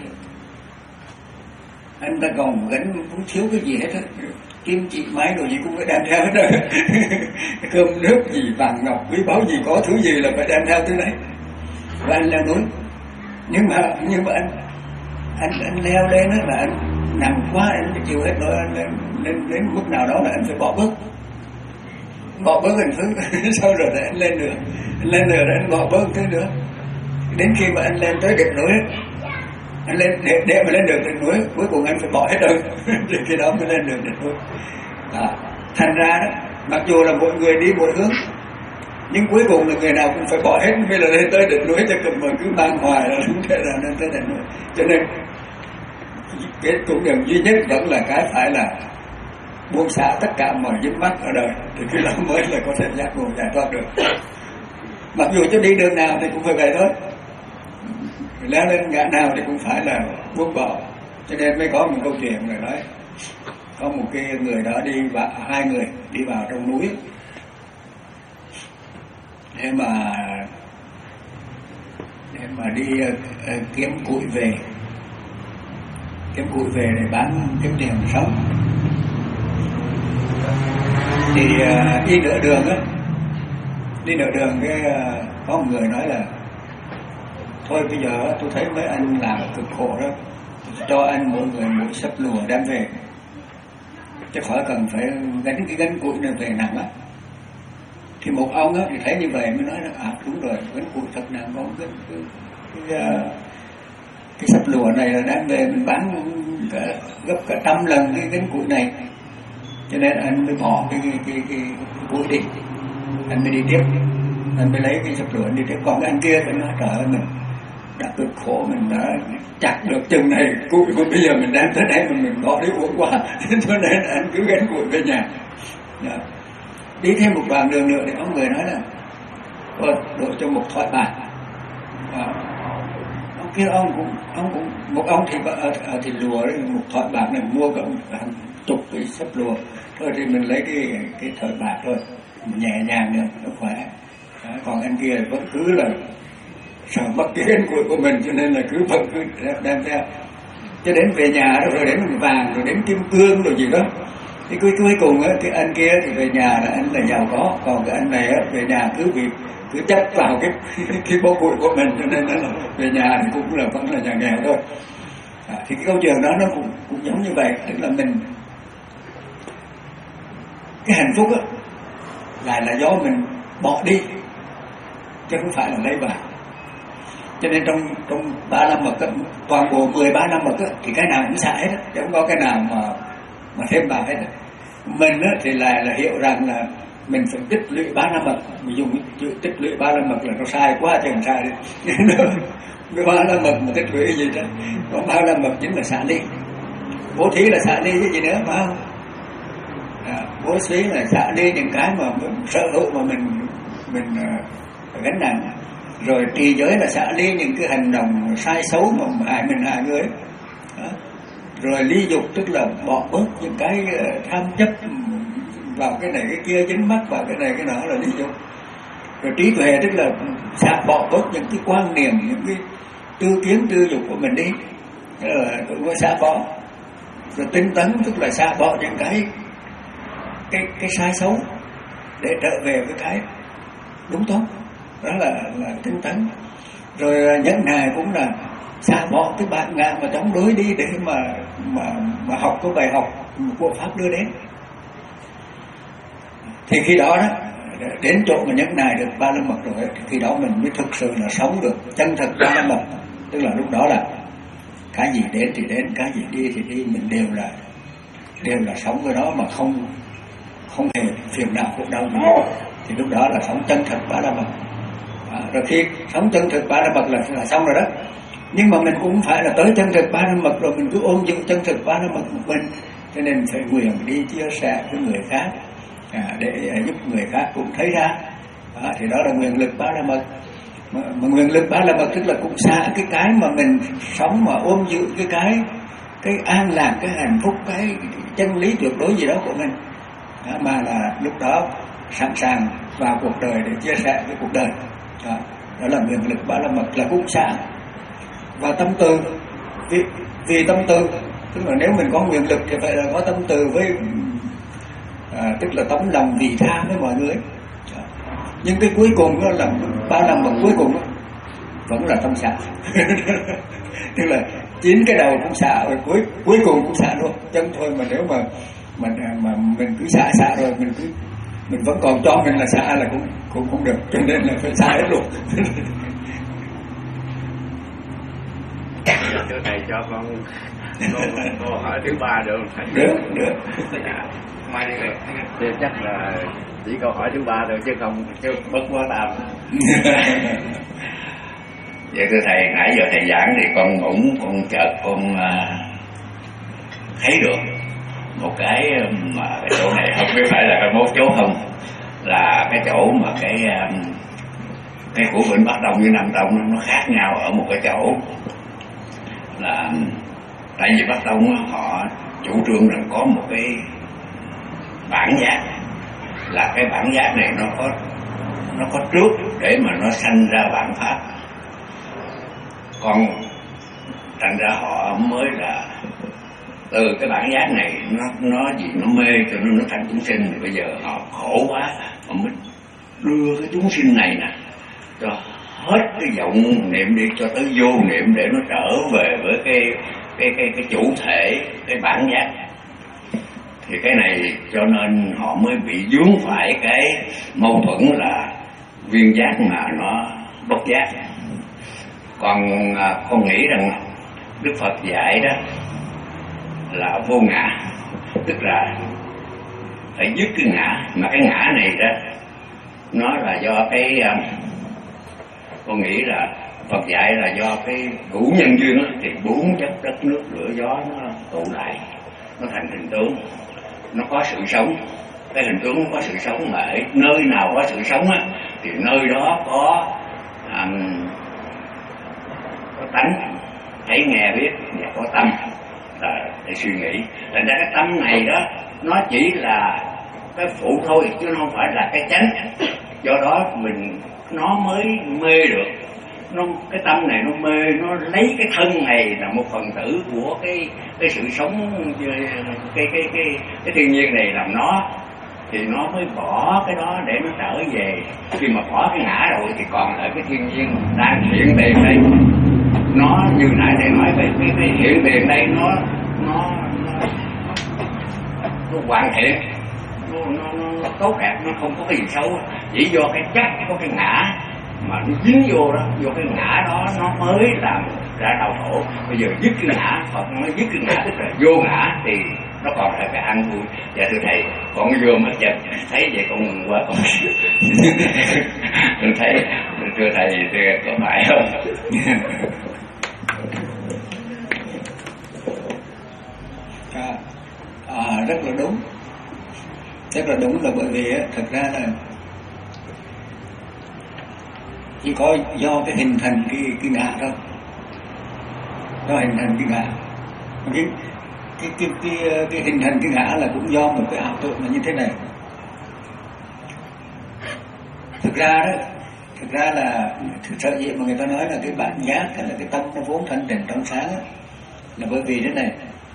[SPEAKER 2] anh ta còn gánh không thiếu cái gì hết á, kim chỉ máy đồ gì cũng phải đem theo hết rồi. Cơm nước gì, vàng ngọc quý báu gì, có thứ gì là phải đem theo thứ đấy. Và anh leo núi, nhưng mà nhưng mà anh anh anh leo lên đó là anh nặng quá, anh phải chịu hết rồi, anh lên lên đến mức nào đó là anh phải bỏ bước, bỏ bước anh thứ sau rồi để anh lên được, anh lên được rồi anh bỏ bước thứ nữa, đến khi mà anh lên tới đỉnh núi, anh lên để, để mà lên được đỉnh núi, cuối cùng anh phải bỏ hết rồi, thì khi đó mới lên được đỉnh núi. À, thành ra đó, mặc dù là mỗi người đi một hướng, nhưng cuối cùng là người nào cũng phải bỏ hết mới là lên tới đỉnh núi, chứ cần mà cứ mang hoài là không thể nào lên tới đỉnh núi. Cho nên cái con đường duy nhất vẫn là cái phải là buông xả tất cả mọi dính mắc ở đời, thì khi đó mới là có thể giác ngộ giải thoát được. Mặc dù cho đi đường nào thì cũng phải vậy thôi, leo lên ngã nào thì cũng phải là buông bỏ. Cho nên mới có một câu chuyện người nói, có một cái người đó đi vào, hai người đi vào trong núi để mà để mà đi uh, kiếm củi về, kiếm củi về để bán kiếm tiền sống. Thì uh, đi nửa đường á, đi nửa đường cái uh, có một người nói là thôi bây giờ tôi thấy mấy anh làm cực khổ đó, cho anh mỗi người mỗi sấp lùa đem về, chứ khỏi cần phải gánh cái gánh củi này về nặng á. Thì một ông á thì thấy như vậy mới nói là à đúng rồi, gánh củi thật nặng, có cái cái, cái, cái sấp lùa này là đem về mình bán cả, gấp cả trăm lần cái gánh củi này, cho nên anh mới bỏ cái cái cái, cái, cái củi đi, anh mới đi tiếp, anh mới lấy cái sấp lùa anh đi tiếp. Còn cái anh kia thì nói trời ơi, mình đã cực khổ, mình đã chặt được chừng này củi của bây giờ mình đem tới đây mà mình bỏ đi uổng quá, cho nên anh cứ gánh củi về nhà. Đó. Đi thêm một đoạn đường nữa thì ông người nói là ôi đổ cho một thỏi bạc. À, ông kia ông cũng ông cũng một ông thì ở, ở thì lùa đấy, một thỏi bạc này mua cả hàng chục cái sấp lùa thôi, thì mình lấy cái cái thỏi bạc thôi, nhẹ nhàng nữa nó khỏe. Đó, còn anh kia vẫn cứ là sợ mất cái gánh củi của mình, cho nên là cứ vẫn cứ đem theo, cho đến về nhà đó, rồi đến vàng, rồi đến kim cương rồi gì đó. Thì cuối cuối cùng á, cái anh kia thì về nhà là anh là giàu có, còn cái anh này á, về nhà cứ bị cứ chấp vào cái cái bó củi của mình, cho nên là về nhà thì cũng là vẫn là nhà nghèo thôi. À, thì cái câu chuyện đó nó cũng cũng giống như vậy, tức là mình cái hạnh phúc á lại là do mình bỏ đi chứ không phải là lấy vào. Cho nên trong trong ba năm mật toàn bộ mười ba năm mật thì cái nào cũng xả hết, chứ không có cái nào mà mà thêm vào hết. Mình á, thì lại là hiểu rằng là mình phải tích lũy ba năm mật, mình dùng chữ tích lũy ba năm mật là nó sai quá chứ không sai đi. Cái ba năm mật mà tích lũy gì đó, còn ba năm mật chính là xả ly, bố thí là xả ly cái gì nữa phải không? À, bố thí là xả ly những cái mà mình sở hữu mà mình mình uh, gánh nặng, rồi trì giới là xả ly những cái hành động sai xấu mà hại mình hại người. Đó. Rồi ly dục tức là bỏ bớt những cái tham chấp vào cái này cái kia, dính mắc vào cái này cái nọ là ly dục. Rồi trí tuệ tức là xả bỏ bớt những cái quan niệm, những cái tư kiến tư dục của mình đi, rồi cũng có xả bỏ. Rồi tinh tấn tức là xả bỏ những cái cái cái sai xấu để trở về với cái đúng tốt, đó là là tinh tấn. Rồi nhẫn nại cũng là xả bỏ cái bản ngã mà chống đối đi để mà mà mà học cái bài học của pháp đưa đến. Thì khi đó đó đến chỗ mà nhẫn nại được ba la mật rồi, thì khi đó mình mới thực sự là sống được chân thật ba la mật. Tức là lúc đó là cái gì đến thì đến, cái gì đi thì đi, mình đều là đều là sống với nó mà không không hề phiền não khổ đau gì nữa. Thì lúc đó là sống chân thật ba la mật. À, rồi khi sống chân thực ba la mật là là xong rồi đó. Nhưng mà mình cũng phải là tới chân thực ba la mật rồi mình cứ ôm giữ chân thực ba la mật của mình, cho nên phải nguyện đi chia sẻ với người khác, à, để giúp người khác cũng thấy ra. À, thì đó là nguyện lực ba la mật. Mà, mà nguyện lực ba la mật tức là cũng xa cái cái mà mình sống mà ôm giữ cái cái cái an lạc, cái hạnh phúc, cái chân lý tuyệt đối gì đó của mình. À, mà là lúc đó sẵn sàng vào cuộc đời để chia sẻ với cuộc đời. À, đó là nguyện lực ba la mật là cũng xa. Và tâm từ, vì, vì tâm từ tức là nếu mình có nguyện lực thì phải là có tâm từ với à, tức là tấm lòng vị tha với mọi người. À, nhưng cái cuối cùng đó là ba la mật cuối cùng đó, vẫn là tâm xả. Tức là chín cái đầu cũng xả rồi cuối cuối cùng cũng xả luôn. Chân thôi mà nếu mà mà mà mình cứ xả xả rồi mình cứ mình vẫn còn cho mình là xả là cũng cũng không được, cho nên là phải xả hết luôn.
[SPEAKER 4] Chỗ này cho con câu hỏi thứ ba được không?
[SPEAKER 2] Được, được.
[SPEAKER 4] Dạ. Mai đi được. Thì chắc là chỉ câu hỏi thứ ba thôi chứ không chứ bất quá tam.
[SPEAKER 1] Vậy thưa thầy, nãy giờ thầy giảng thì con cũng con chợt con uh, thấy được
[SPEAKER 5] một cái mà cái chỗ này không biết phải là cái mấu chốt không, là cái chỗ mà cái cái của Vịnh Bắc Đông với Nam Tông nó khác nhau ở một cái chỗ là tại vì Bắc Tông họ chủ trương rằng có một cái bản giác, là cái bản giác này nó có nó có trước để mà nó sanh ra bản pháp, còn thành ra họ mới là từ cái bản giác này nó nó gì nó mê cho nó nó thành chúng sinh, thì bây giờ họ khổ quá họ mới đưa cái chúng sinh này nè cho hết cái vọng niệm đi cho tới vô niệm để nó trở về với cái cái cái cái chủ thể, cái bản giác. Thì cái này cho nên họ mới bị vướng phải cái mâu thuẫn là viên giác mà nó bất giác. Còn à, con nghĩ rằng Đức Phật dạy đó là vô ngã, tức là phải dứt cái ngã, mà cái ngã này đó nó là do cái um, con nghĩ là Phật dạy là do cái đủ nhân duyên đó, thì bốn chất đất nước lửa gió nó tụ lại, nó thành hình tướng, nó có sự sống. Cái hình tướng nó có sự sống, mà ở nơi nào có sự sống á thì nơi đó có um, có tánh thấy nghe biết và có tâm là để suy nghĩ. Thành ra cái tâm này đó nó chỉ là cái phụ thôi chứ nó không phải là cái chánh. Do đó mình nó mới mê được. Nó cái tâm này nó mê, nó lấy cái thân này là một phần tử của cái cái sự sống, cái cái cái cái thiên nhiên này làm nó, thì nó mới bỏ cái đó để nó trở về. Khi mà bỏ cái ngã rồi thì còn lại cái thiên nhiên đang hiện tiền đây. Nó như nãy thầy nói về cái, cái hiện tiền đây nó nó nó, nó hoàn thiện, nó, nó, nó tốt đẹp, nó không có cái gì xấu, chỉ do cái chất có cái ngã mà nó dính vô đó, vô cái ngã đó nó mới làm ra đau khổ. Bây giờ dứt cái ngã, Phật nói dứt cái ngã tức là vô ngã thì nó còn là cái an vui. Dạ thưa thầy, con vừa mới chợt thấy vậy con mừng quá con. Tôi thấy thưa thầy thì có phải không?
[SPEAKER 2] à, à, rất là đúng, rất là đúng, là bởi vì á, thật ra là chỉ có do cái hình thành cái cái ngã thôi, do hình thành cái ngã, cái cái cái cái, cái hình thành cái ngã là cũng do một cái ảo tưởng là như thế này. Thực ra đó, thực ra là thực sự gì mà người ta nói là cái bản giác hay là cái tâm nó vốn thanh tịnh trong sáng đó, là bởi vì thế này,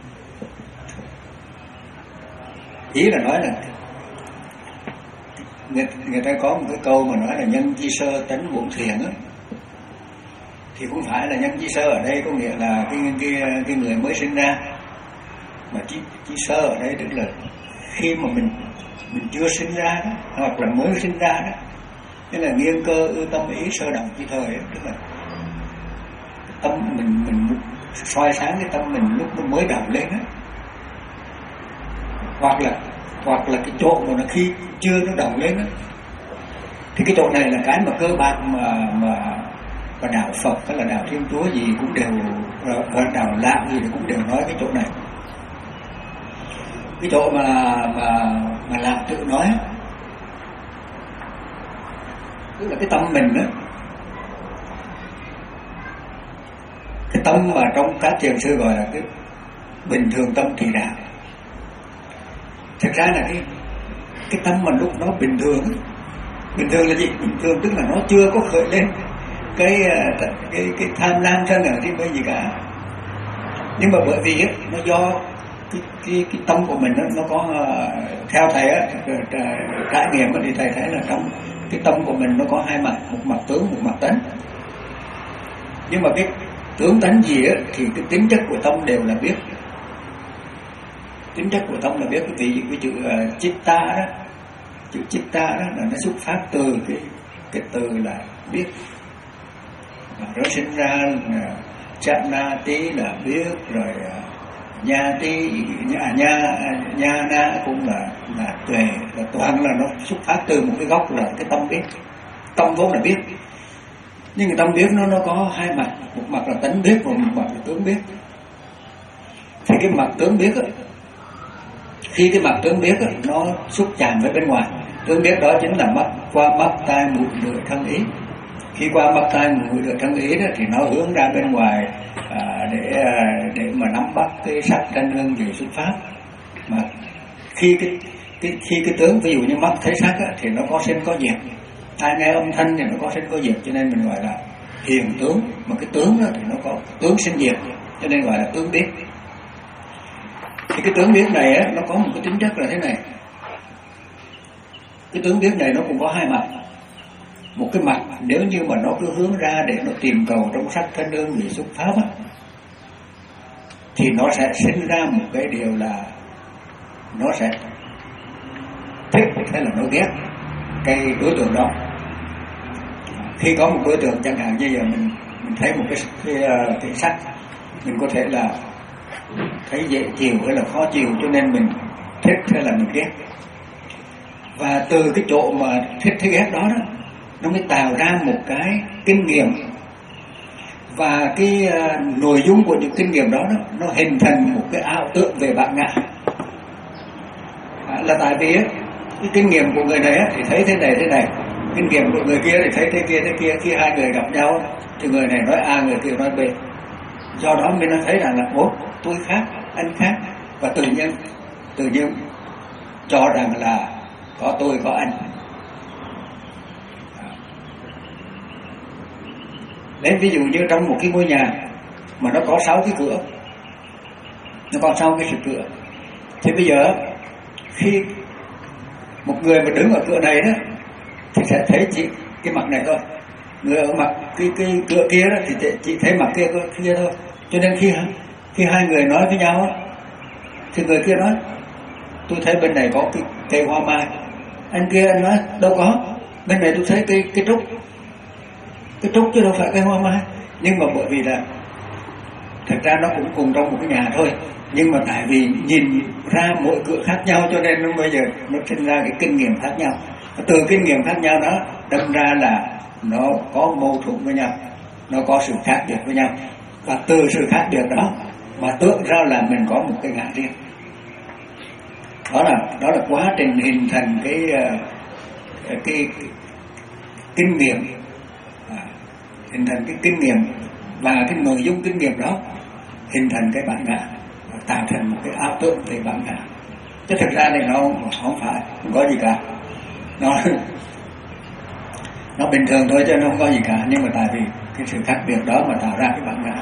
[SPEAKER 2] ý là nói là người, người ta có một cái câu mà nói là nhân chi sơ tánh bổn thiện á, thì cũng phải là nhân chi sơ ở đây có nghĩa là cái cái cái người mới sinh ra, mà chi chi sơ ở đây tức là khi mà mình mình chưa sinh ra đó, hoặc là mới sinh ra đó, tức là nghiêng cơ ư tâm ý sơ động chi thời đó, tức là tâm mình mình soi sáng cái tâm mình lúc nó mới đầu lên đó, hoặc là hoặc là cái chỗ mà nó khi chưa nó đầu lên đó, thì cái chỗ này là cái mà cơ bản mà mà và đạo Phật hay là đạo Thiên Chúa gì cũng đều, và đạo Lạ gì cũng đều nói cái chỗ này. Cái chỗ mà mà mà Lạ tự nói, tức là cái tâm mình đó, cái tâm mà trong các thiền sư gọi là cái bình thường tâm thì đạo. Thực ra là cái cái tâm mà lúc nó bình thường, bình thường là gì? Bình thường tức là nó chưa có khởi lên cái cái cái tham lam sân ở trên cái gì cả. Nhưng mà bởi vì ấy, nó do cái cái cái tâm của mình đó, nó có theo thầy á, trải nghiệm thì thầy thấy là trong cái tâm của mình nó có hai mặt, một mặt tướng, một mặt tánh. Nhưng mà cái tướng tánh gì á thì cái tính chất của tâm đều là biết. Tính chất của tâm là biết. Cái vị cái chữ uh, chitta đó, chữ chitta đó là nó xuất phát từ cái cái từ là biết. Nó sinh ra chana tí là biết, rồi nha tí nha nha nha na cũng là là tuệ, là toàn là nó xuất phát từ một cái gốc là cái tâm biết. Tâm vốn là biết, nhưng cái tâm biết nó nó có hai mặt, một mặt là tánh biết và một mặt là tướng biết. Thì cái mặt tướng biết á khi cái mặt tướng biết đó, nó xúc chạm với bên ngoài, tướng biết đó chính là mắt, qua mắt tai mũi lưỡi thân ý. Khi qua mắt tai mũi lưỡi thân ý đó thì nó hướng ra bên ngoài à, để để mà nắm bắt cái sắc thanh hương vị xuất pháp. Mà khi cái, cái khi cái tướng ví dụ như mắt thấy sắc á, thì nó có sinh có diệt, tai nghe âm thanh thì nó có sinh có diệt, cho nên mình gọi là hiền tướng. Mà cái tướng đó thì nó có tướng sinh diệt, cho nên gọi là tướng biết. Thì cái tướng biết này á, nó có một cái tính chất là thế này. Cái tướng biết này nó cũng có hai mặt. Một cái mặt nếu như mà nó cứ hướng ra để nó tìm cầu trong sắc thanh hương vị xuất pháp á, thì nó sẽ sinh ra một cái điều là nó sẽ thích hay là nó ghét cái đối tượng đó. Khi có một đối tượng chẳng hạn như giờ mình mình thấy một cái cái, cái sắc, mình có thể là thấy dễ chịu hay là khó chịu, cho nên mình thích hay là mình ghét. Và từ cái chỗ mà thích hay ghét đó đó, nó mới tạo ra một cái kinh nghiệm. Và cái uh, nội dung của những kinh nghiệm đó, đó nó hình thành một cái ảo tưởng về bản ngã. À, là tại vì á, cái kinh nghiệm của người này á, thì thấy thế này thế này, kinh nghiệm của người kia thì thấy thế kia thế kia. Khi hai người gặp nhau thì người này nói A, người kia nói B. Do đó mình đã thấy rằng là ố, tôi khác, anh khác, và tự nhiên tự nhiên cho rằng là có tôi có anh. Lấy ví dụ như trong một cái ngôi nhà mà nó có sáu cái cửa, nó có sáu cái cửa, thì bây giờ khi một người mà đứng ở cửa này đó thì sẽ thấy chỉ cái mặt này thôi, người ở mặt cái cái cửa kia đó thì chỉ thấy mặt kia kia thôi. Cho nên khi khi hai người nói với nhau đó, thì người kia nói tôi thấy bên này có cái cây hoa mai, anh kia anh nói đâu có, bên này tôi thấy cây cái trúc, cái trúc chứ đâu phải cây hoa mai. Nhưng mà bởi vì là thật ra nó cũng cùng trong một cái nhà thôi, nhưng mà tại vì nhìn ra mỗi cửa khác nhau cho nên nó bây giờ nó sinh ra cái kinh nghiệm khác nhau. Từ kinh nghiệm khác nhau đó đâm ra là nó có mâu thuẫn với nhau, nó có sự khác biệt với nhau, và từ sự khác biệt đó mà tưởng ra là mình có một cái ngã riêng. Đó là đó là quá trình hình thành cái cái, cái, cái kinh nghiệm, à, hình thành cái kinh nghiệm và cái nội dung kinh nghiệm đó hình thành cái bản ngã, tạo thành một cái ảo tưởng về bản ngã. Chứ thực ra này nó không phải, không có gì cả, nó nó bình thường thôi chứ nó không có gì cả. Nhưng mà tại vì cái sự khác biệt đó mà tạo ra cái bản ngã.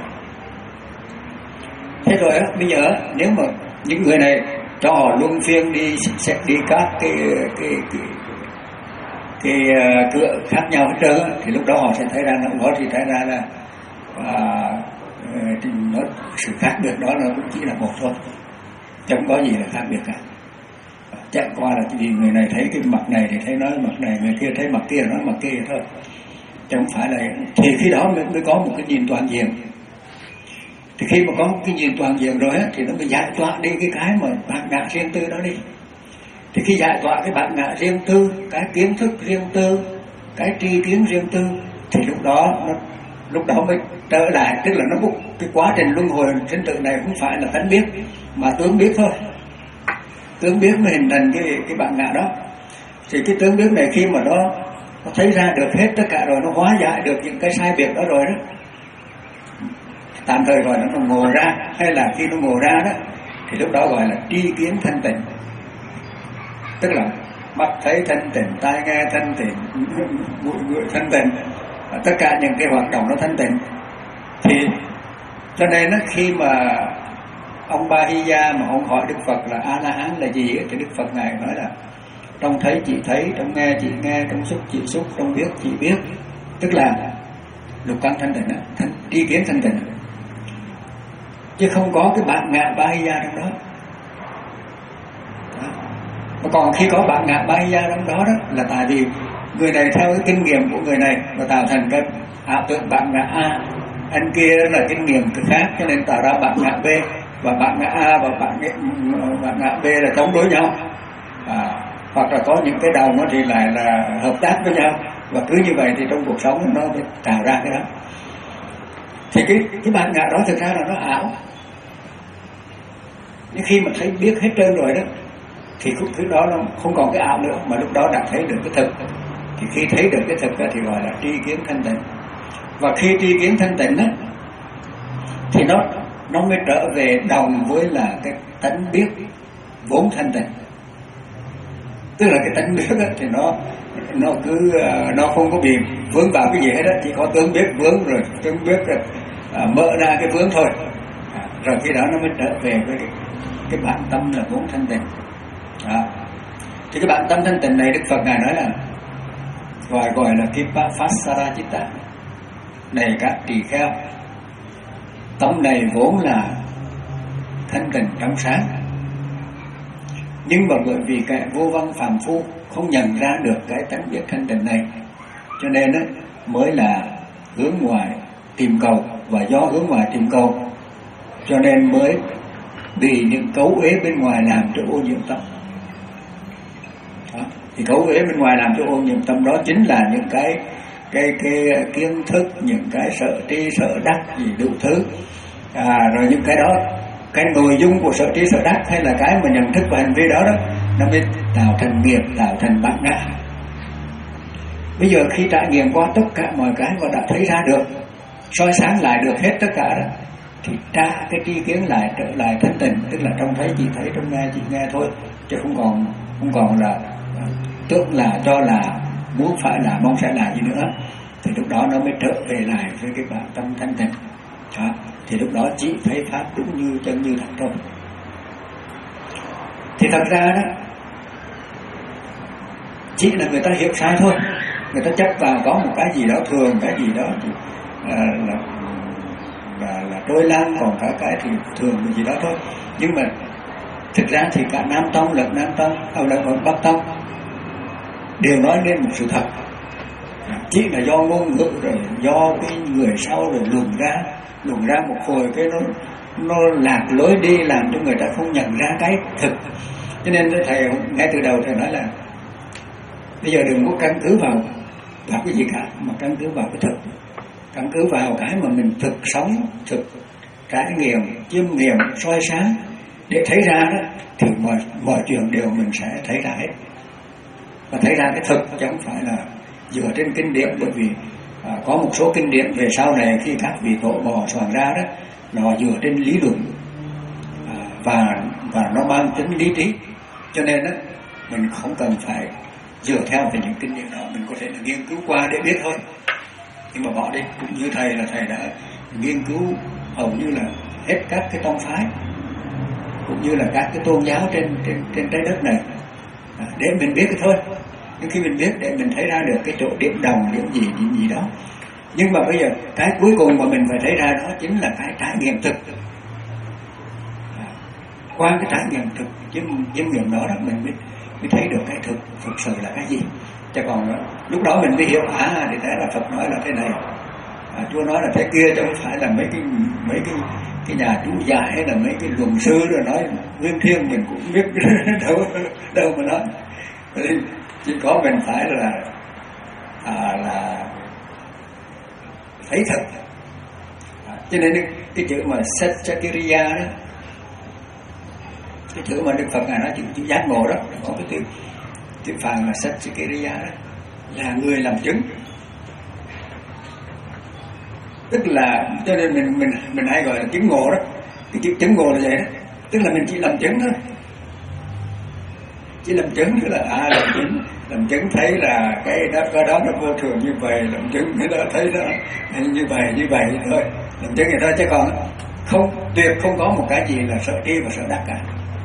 [SPEAKER 2] Thế rồi á, bây giờ nếu mà những người này cho họ luân phiên đi sẽ đi các cái cái cái cái uh, cửa khác nhau hết trơn, thì lúc đó họ sẽ thấy ra nó thì thấy ra là và uh, nó sự khác biệt đó nó cũng chỉ là một thôi, chẳng có gì là khác biệt cả. Chạy qua là vì người này thấy cái mặt này thì thấy nói mặt này, người kia thấy mặt kia nói mặt kia thôi, chẳng phải là. Thì khi đó mới, mới có một cái nhìn toàn diện. Thì khi mà có một cái nhìn toàn diện rồi á, thì nó mới giải tỏa đi cái cái mà bản ngã riêng tư đó đi. Thì khi giải tỏa cái bản ngã riêng tư, cái kiến thức riêng tư, cái tri kiến riêng tư, thì lúc đó nó, lúc đó mới trở lại. Tức là nó cái quá trình luân hồi sinh tử này không phải là tánh biết mà tướng biết thôi. Tướng biết mới hình thành cái cái bản ngã đó. Thì cái tướng biết này khi mà nó nó thấy ra được hết tất cả rồi, nó hóa giải được những cái sai biệt đó rồi đó, tạm thời gọi nó ngộ ra, hay là khi nó ngộ ra đó thì lúc đó gọi là tri kiến thanh tịnh. Tức là mắt thấy thanh tịnh, tai nghe thanh tịnh, mũi ngửi thanh tịnh, tất cả những cái hoạt động nó thanh tịnh. Thì cho nên đó, khi mà ông Ba Hy Gia mà ông hỏi Đức Phật là A La Hán là gì, thì Đức Phật ngài nói là trong thấy chỉ thấy, trong nghe chỉ nghe, trong xúc chỉ xúc, trong biết chỉ biết. Tức là lục căn thanh tịnh đó, thanh, tri kiến thanh tịnh, chứ không có cái bản ngã Ba Hy Gia trong đó. Đó. Mà còn khi có bản ngã Ba Hy Gia trong đó đó là tại vì người này theo cái kinh nghiệm của người này và tạo thành cái ảo tưởng bản ngã A, anh kia là kinh nghiệm từ khác cho nên tạo ra bản ngã B, và bản ngã A và bản ngã, bản ngã B là chống đối nhau, à, hoặc là có những cái đầu nó thì lại là hợp tác với nhau, và cứ như vậy thì trong cuộc sống nó mới tạo ra cái đó. Thì cái cái bản ngã đó thực ra là nó ảo. Nhưng khi mà thấy biết hết trơn rồi đó thì lúc thứ đó nó không còn cái ảo nữa, mà lúc đó đã thấy được cái thực. Thì khi thấy được cái thực đó thì gọi là tri kiến thanh tịnh. Và khi tri kiến thanh tịnh đó, thì nó nó mới trở về đồng với là cái tánh biết vốn thanh tịnh. Tức là cái tánh biết đó, thì nó nó cứ nó không có bị vướng vào cái gì hết đó, chỉ có tướng biết vướng rồi tướng biết rồi, à, mở ra cái vướng thôi, à, rồi khi đó nó mới trở về với cái, cái bản tâm là vốn thanh tịnh. À, thì cái bản tâm thanh tịnh này Đức Phật ngài nói là gọi gọi là Kipa Phasarachitta. Này các tỳ kheo, tâm này vốn là thanh tịnh trong sáng, nhưng mà bởi vì kẻ vô văn phàm phu không nhận ra được cái tánh biết thanh tịnh này, cho nên đó, mới là hướng ngoài tìm cầu, và do hướng ngoài tìm cầu cho nên mới bị những cấu uế bên ngoài làm cho ô nhiễm tâm. Đó. Thì cấu uế bên ngoài làm cho ô nhiễm tâm đó chính là những cái cái cái kiến thức, những cái sợ tri sợ đắc gì đủ thứ, à, rồi những cái đó, cái nội dung của sợ tri sợ đắc hay là cái mà nhận thức và hành vi đó đó, nó mới tạo thành nghiệp, tạo thành bản ngã. Bây giờ khi trải nghiệm qua tất cả mọi cái và đã thấy ra được, soi sáng lại được hết tất cả đó, thì tra cái tri kiến lại trở lại thanh tịnh, tức là trong thấy chỉ thấy, trong nghe chỉ nghe thôi, chứ không còn không còn là tưởng là cho là muốn phải là mong sẽ là gì nữa. Thì lúc đó nó mới trở về lại với cái bản tâm thanh tịnh. Đó. Thì lúc đó chỉ thấy pháp đúng như chân như thật thôi. Thì thật ra đó chỉ là người ta hiểu sai thôi, người ta chấp vào có một cái gì đó thường, cái gì đó thì, à, là, là là trôi lan, còn cả cái thì thường cái gì đó thôi. Nhưng mà thực ra thì cả Nam Tông lẫn Nam Tông hay là Bắc Tông đều nói lên một sự thật, chỉ là do ngôn ngữ rồi do cái người sau rồi luồn ra luồn ra một hồi cái nó nó lạc lối đi, làm cho người ta không nhận ra cái thực. Cho nên thầy ngay từ đầu thầy nói là bây giờ đừng có căn cứ vào vào cái gì cả, mà căn cứ vào cái thực, căn cứ vào cái mà mình thực sống, thực trải nghiệm, chiêm nghiệm, soi sáng để thấy ra đó, thì mọi mọi chuyện đều mình sẽ thấy ra hết. Và thấy ra cái thực chứ không phải là dựa trên kinh điển, bởi vì à, có một số kinh điển về sau này khi các vị tổ bò soạn ra đó, nó dựa trên lý luận, à, và và nó mang tính lý trí, cho nên đó mình không cần phải dựa theo về những kinh điển đó, mình có thể là nghiên cứu qua để biết thôi. Nhưng mà bỏ đi, cũng như thầy là thầy đã nghiên cứu hầu như là hết các cái tông phái cũng như là các cái tôn giáo trên trên trên trái đất này, à, để mình biết cái thôi. Nhưng khi mình biết để mình thấy ra được cái chỗ điểm đồng, điểm gì, điểm gì đó. Nhưng mà bây giờ cái cuối cùng mà mình phải thấy ra đó chính là cái trải nghiệm thực. À, qua cái trải nghiệm thực, chiêm chiêm nghiệm đó, đó mình mới, mới thấy được cái thực thực sự là cái gì. Chứ còn đó, lúc đó mình mới hiểu à thì thế là Phật nói là thế này, à, Chúa nói là thế kia, chứ không phải là mấy cái mấy cái cái nhà chú giải hay là mấy cái luận sư rồi nói nguyên thiên mình cũng biết đâu đâu mà nói. Chỉ có mình phải là à, là thấy thật, à, cho nên cái, cái chữ mà Satchakiriya đó, cái chữ mà Đức Phật ngài nói chữ, chữ giác ngộ đó, có cái chữ chữ Phạn là Satchakiriya đó, là người làm chứng. Tức là cho nên mình mình mình hay gọi là chứng ngộ đó. Cái chữ chứng ngộ là vậy đó, tức là mình chỉ làm chứng thôi, chỉ làm chứng, tức là à làm chứng làm chứng thấy là cái đó cái đó nó vô thường như vậy, làm chứng cái đó thấy nó như vậy như vậy thôi, làm chứng vậy thôi. Chứ còn không, tuyệt không có một cái gì là sợ tri và sợ đắc cả.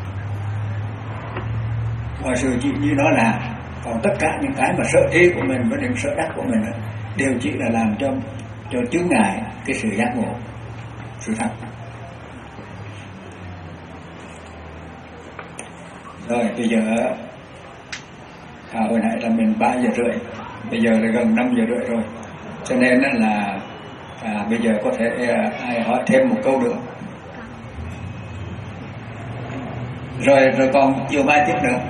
[SPEAKER 2] Mọi sự chỉ như nó là, còn tất cả những cái mà sợ tri của mình với những sợ đắc của mình đều chỉ là làm cho cho chướng ngại cái sự giác ngộ, sự thật. Rồi bây giờ à, hồi nãy là mình ba giờ rưỡi, bây giờ là gần năm giờ rưỡi rồi, cho nên là à, bây giờ có thể à, ai hỏi thêm một câu nữa, rồi rồi còn chiều mai tiếp nữa.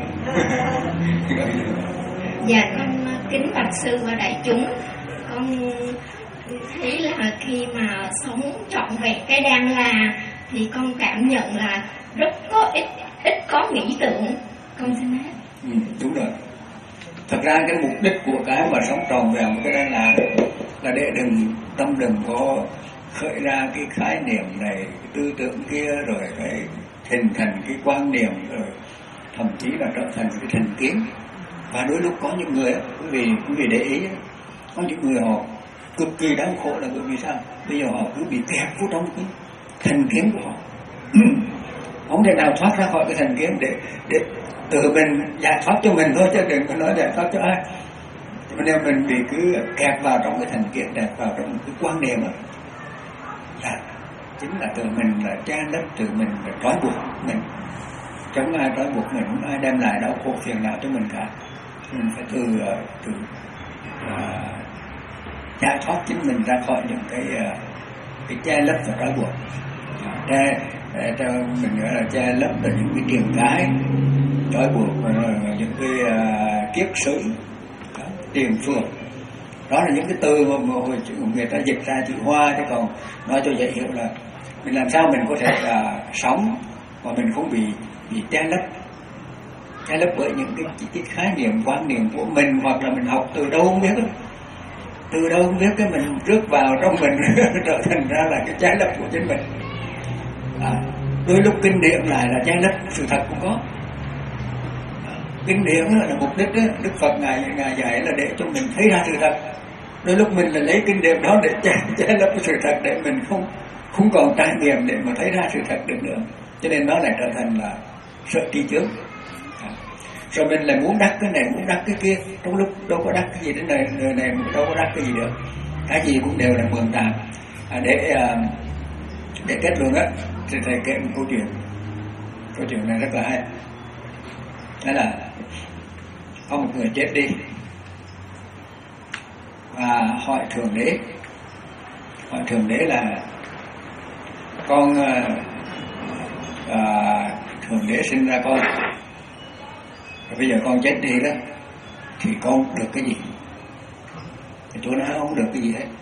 [SPEAKER 6] Dạ con kính bạch sư và đại chúng, con thấy là khi mà sống trọn vẹn cái đang là thì con cảm nhận là rất có ít ít có nghĩ tưởng, Con xin hết.
[SPEAKER 2] Ừ, đúng rồi. Thật ra cái mục đích của cái mà sống tròn vẹn cái đây là là để đừng tâm đừng có khởi ra cái khái niệm này, cái tư tưởng kia, rồi cái hình thành cái quan niệm, rồi thậm chí là trở thành cái thành kiến. Và đôi lúc có những người, quý vị quý vị để ý, có những người họ cực kỳ đau khổ là bởi vì sao? Bây giờ họ cứ bị kẹt vô trong cái thành kiến của họ. Không thể nào thoát ra khỏi cái thành kiến để để tự mình giải thoát cho mình thôi, chứ đừng có nói giải thoát cho ai. Cho nên mình bị cứ kẹt vào trong cái thành kiến, kẹt vào trong cái quan niệm đó, là chính là tự mình là che lấp, tự mình là trói buộc mình. Chẳng ai trói buộc mình, không ai đem lại đau khổ phiền não cho mình cả. Mình phải từ từ uh, giải thoát chính mình ra khỏi những cái uh, cái che lấp và trói buộc. Che cho mình gọi là che lấp là những cái tiền cái trói buộc, uh, những cái uh, kiếp sử, đó, tiền phượng. Đó là những cái từ mà, mà hồi người ta dịch ra chữ Hoa, chứ còn nói cho dễ hiểu là mình làm sao mình có thể uh, sống mà mình không bị bị che lấp, che lấp bởi những cái, cái, cái khái niệm, quan niệm của mình, hoặc là mình học từ đâu không biết đó. Từ đâu không biết cái mình rước vào trong mình trở thành ra là cái che lấp của chính mình. À, đôi lúc kinh điển lại là che lấp sự thật cũng có. À, kinh điển là mục đích đó, Đức Phật ngài ngài dạy là để cho mình thấy ra sự thật. Đôi lúc mình là lấy kinh điển đó để che, che lấp cái sự thật, để mình không không còn trải nghiệm để mà thấy ra sự thật được nữa. Cho nên nó lại trở thành là sợ tri chướng. À, rồi mình lại muốn đắc cái này, muốn đắc cái kia, trong lúc đâu có đắc cái gì đến này, đời này đâu có đắc cái gì được. Cái gì cũng đều là mượn tạm. À, để để kết luận á, thì thầy kể một câu chuyện. Câu chuyện này rất là hay. Đó là có một người chết đi và hỏi thượng đế. Hỏi thượng đế là con à, thượng đế sinh ra con, và bây giờ con chết đi đó thì con được cái gì? Thì Chúa nói không được cái gì hết.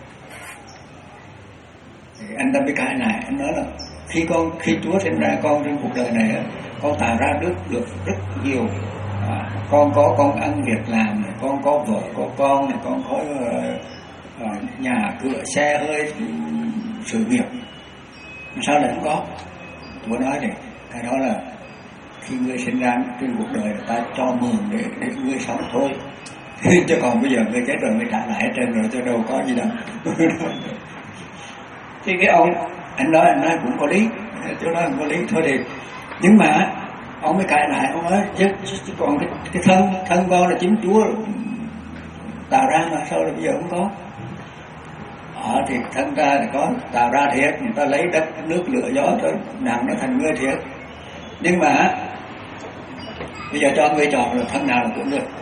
[SPEAKER 2] Thì anh ta mới cãi lại, anh nói là khi con khi Chúa sinh ra con trên cuộc đời này, con tạo ra được được rất nhiều. À, con có con ăn việc làm này, con có vợ có con này, con có uh, uh, nhà cửa xe hơi sự nghiệp, sao lại không có? Chúa nói này, cái đó là khi ngươi sinh ra trên cuộc đời người ta cho mượn để để ngươi sống thôi. Chứ còn bây giờ ngươi chết rồi ngươi trả lại hết trơn rồi, chứ đâu có gì đâu. Thì cái ông anh nói anh nói cũng có lý, Chúa nói cũng có lý thôi thì, nhưng mà ông mới cãi lại, ông nói chứ, chứ còn cái, cái thân thân con là chính Chúa tạo ra mà sao là bây giờ không có? Ờ thì thân ta thì có tạo ra thiệt, người ta lấy đất nước lửa gió cho nặng nó thành ngươi thiệt, nhưng mà bây giờ cho ngươi chọn rồi thân nào là của ngươi.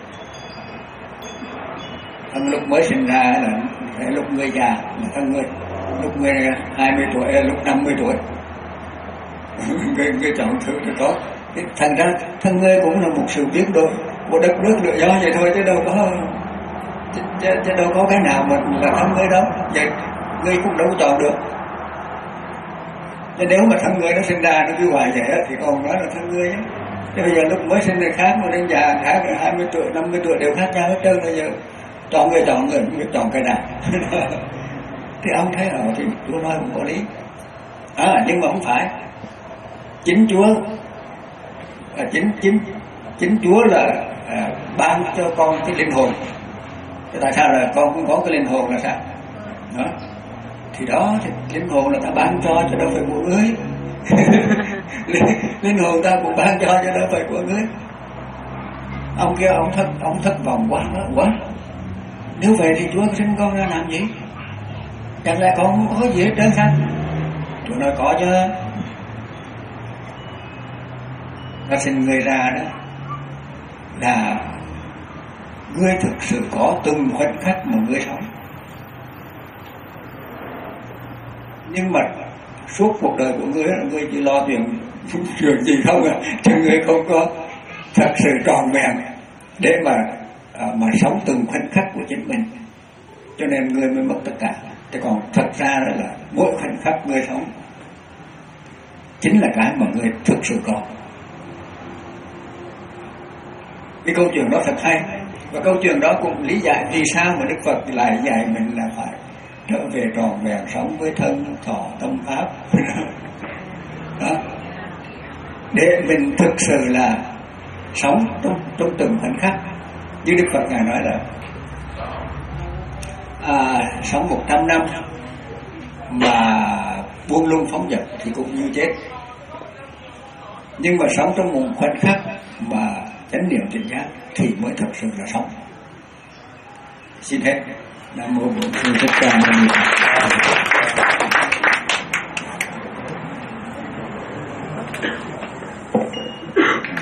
[SPEAKER 2] Thân lúc mới sinh ra là lúc ngươi già là thân ngươi, lúc ngươi hai mươi tuổi là lúc năm mươi tuổi. ngươi, ngươi chọn thứ thì có. Thành ra thân ngươi cũng là một sự biến đổi của đất nước lửa gió vậy thôi, chứ đâu có chứ, chứ, chứ đâu có cái nào mà là thân ngươi đâu. Vậy ngươi cũng đâu có chọn được. Chứ nếu mà thân ngươi nó sinh ra nó cứ hoài vậy thì còn nói là thân ngươi nhé. Chứ bây giờ lúc mới sinh này khác, mà đến già khác, hai mươi tuổi, năm mươi tuổi đều khác nhau hết trơn. Bây giờ chọn người chọn người không biết chọn cái nào. Thì ông thấy rồi thì Chúa nói cũng có lý. À nhưng mà không phải. Chính Chúa à, chính chính chính Chúa là à, ban cho con cái linh hồn. Thế tại sao là con cũng có cái linh hồn là sao? Đó. Thì đó thì linh hồn là ta ban cho chứ đâu phải của ngươi. Linh hồn ta cũng ban cho chứ đâu phải của ngươi. Ông kia ông thất ông thất vọng quá đó, quá. Nếu vậy thì Chúa sinh con ra làm gì? Chẳng lẽ con không có gì hết trơn sao? Chúa nói có chứ. Ta sinh người ra đó là ngươi thực sự có từng khoảnh khắc mà ngươi sống. Nhưng mà suốt cuộc đời của ngươi là ngươi chỉ lo chuyện chuyện gì không à, chứ ngươi không có thật sự tròn vẹn để mà à, mà sống từng khoảnh khắc của chính mình. Cho nên ngươi mới mất tất cả. Chứ còn thật ra là mỗi khoảnh khắc ngươi sống chính là cái mà ngươi thực sự có. Cái câu chuyện đó thật hay, và câu chuyện đó cũng lý giải vì sao mà Đức Phật lại dạy mình là phải trở về tròn vẹn sống với thân thọ tâm pháp. Đó, để mình thực sự là sống trong, trong từng khoảnh khắc. Như Đức Phật ngài nói là à, sống một trăm năm mà buông lung phóng dật thì cũng như chết, nhưng mà sống trong một khoảnh khắc mà chánh niệm tỉnh giác thì mới thật sự là sống. Xin hết. Nam mô Bổn Sư Thích Ca Mâu Ni Phật.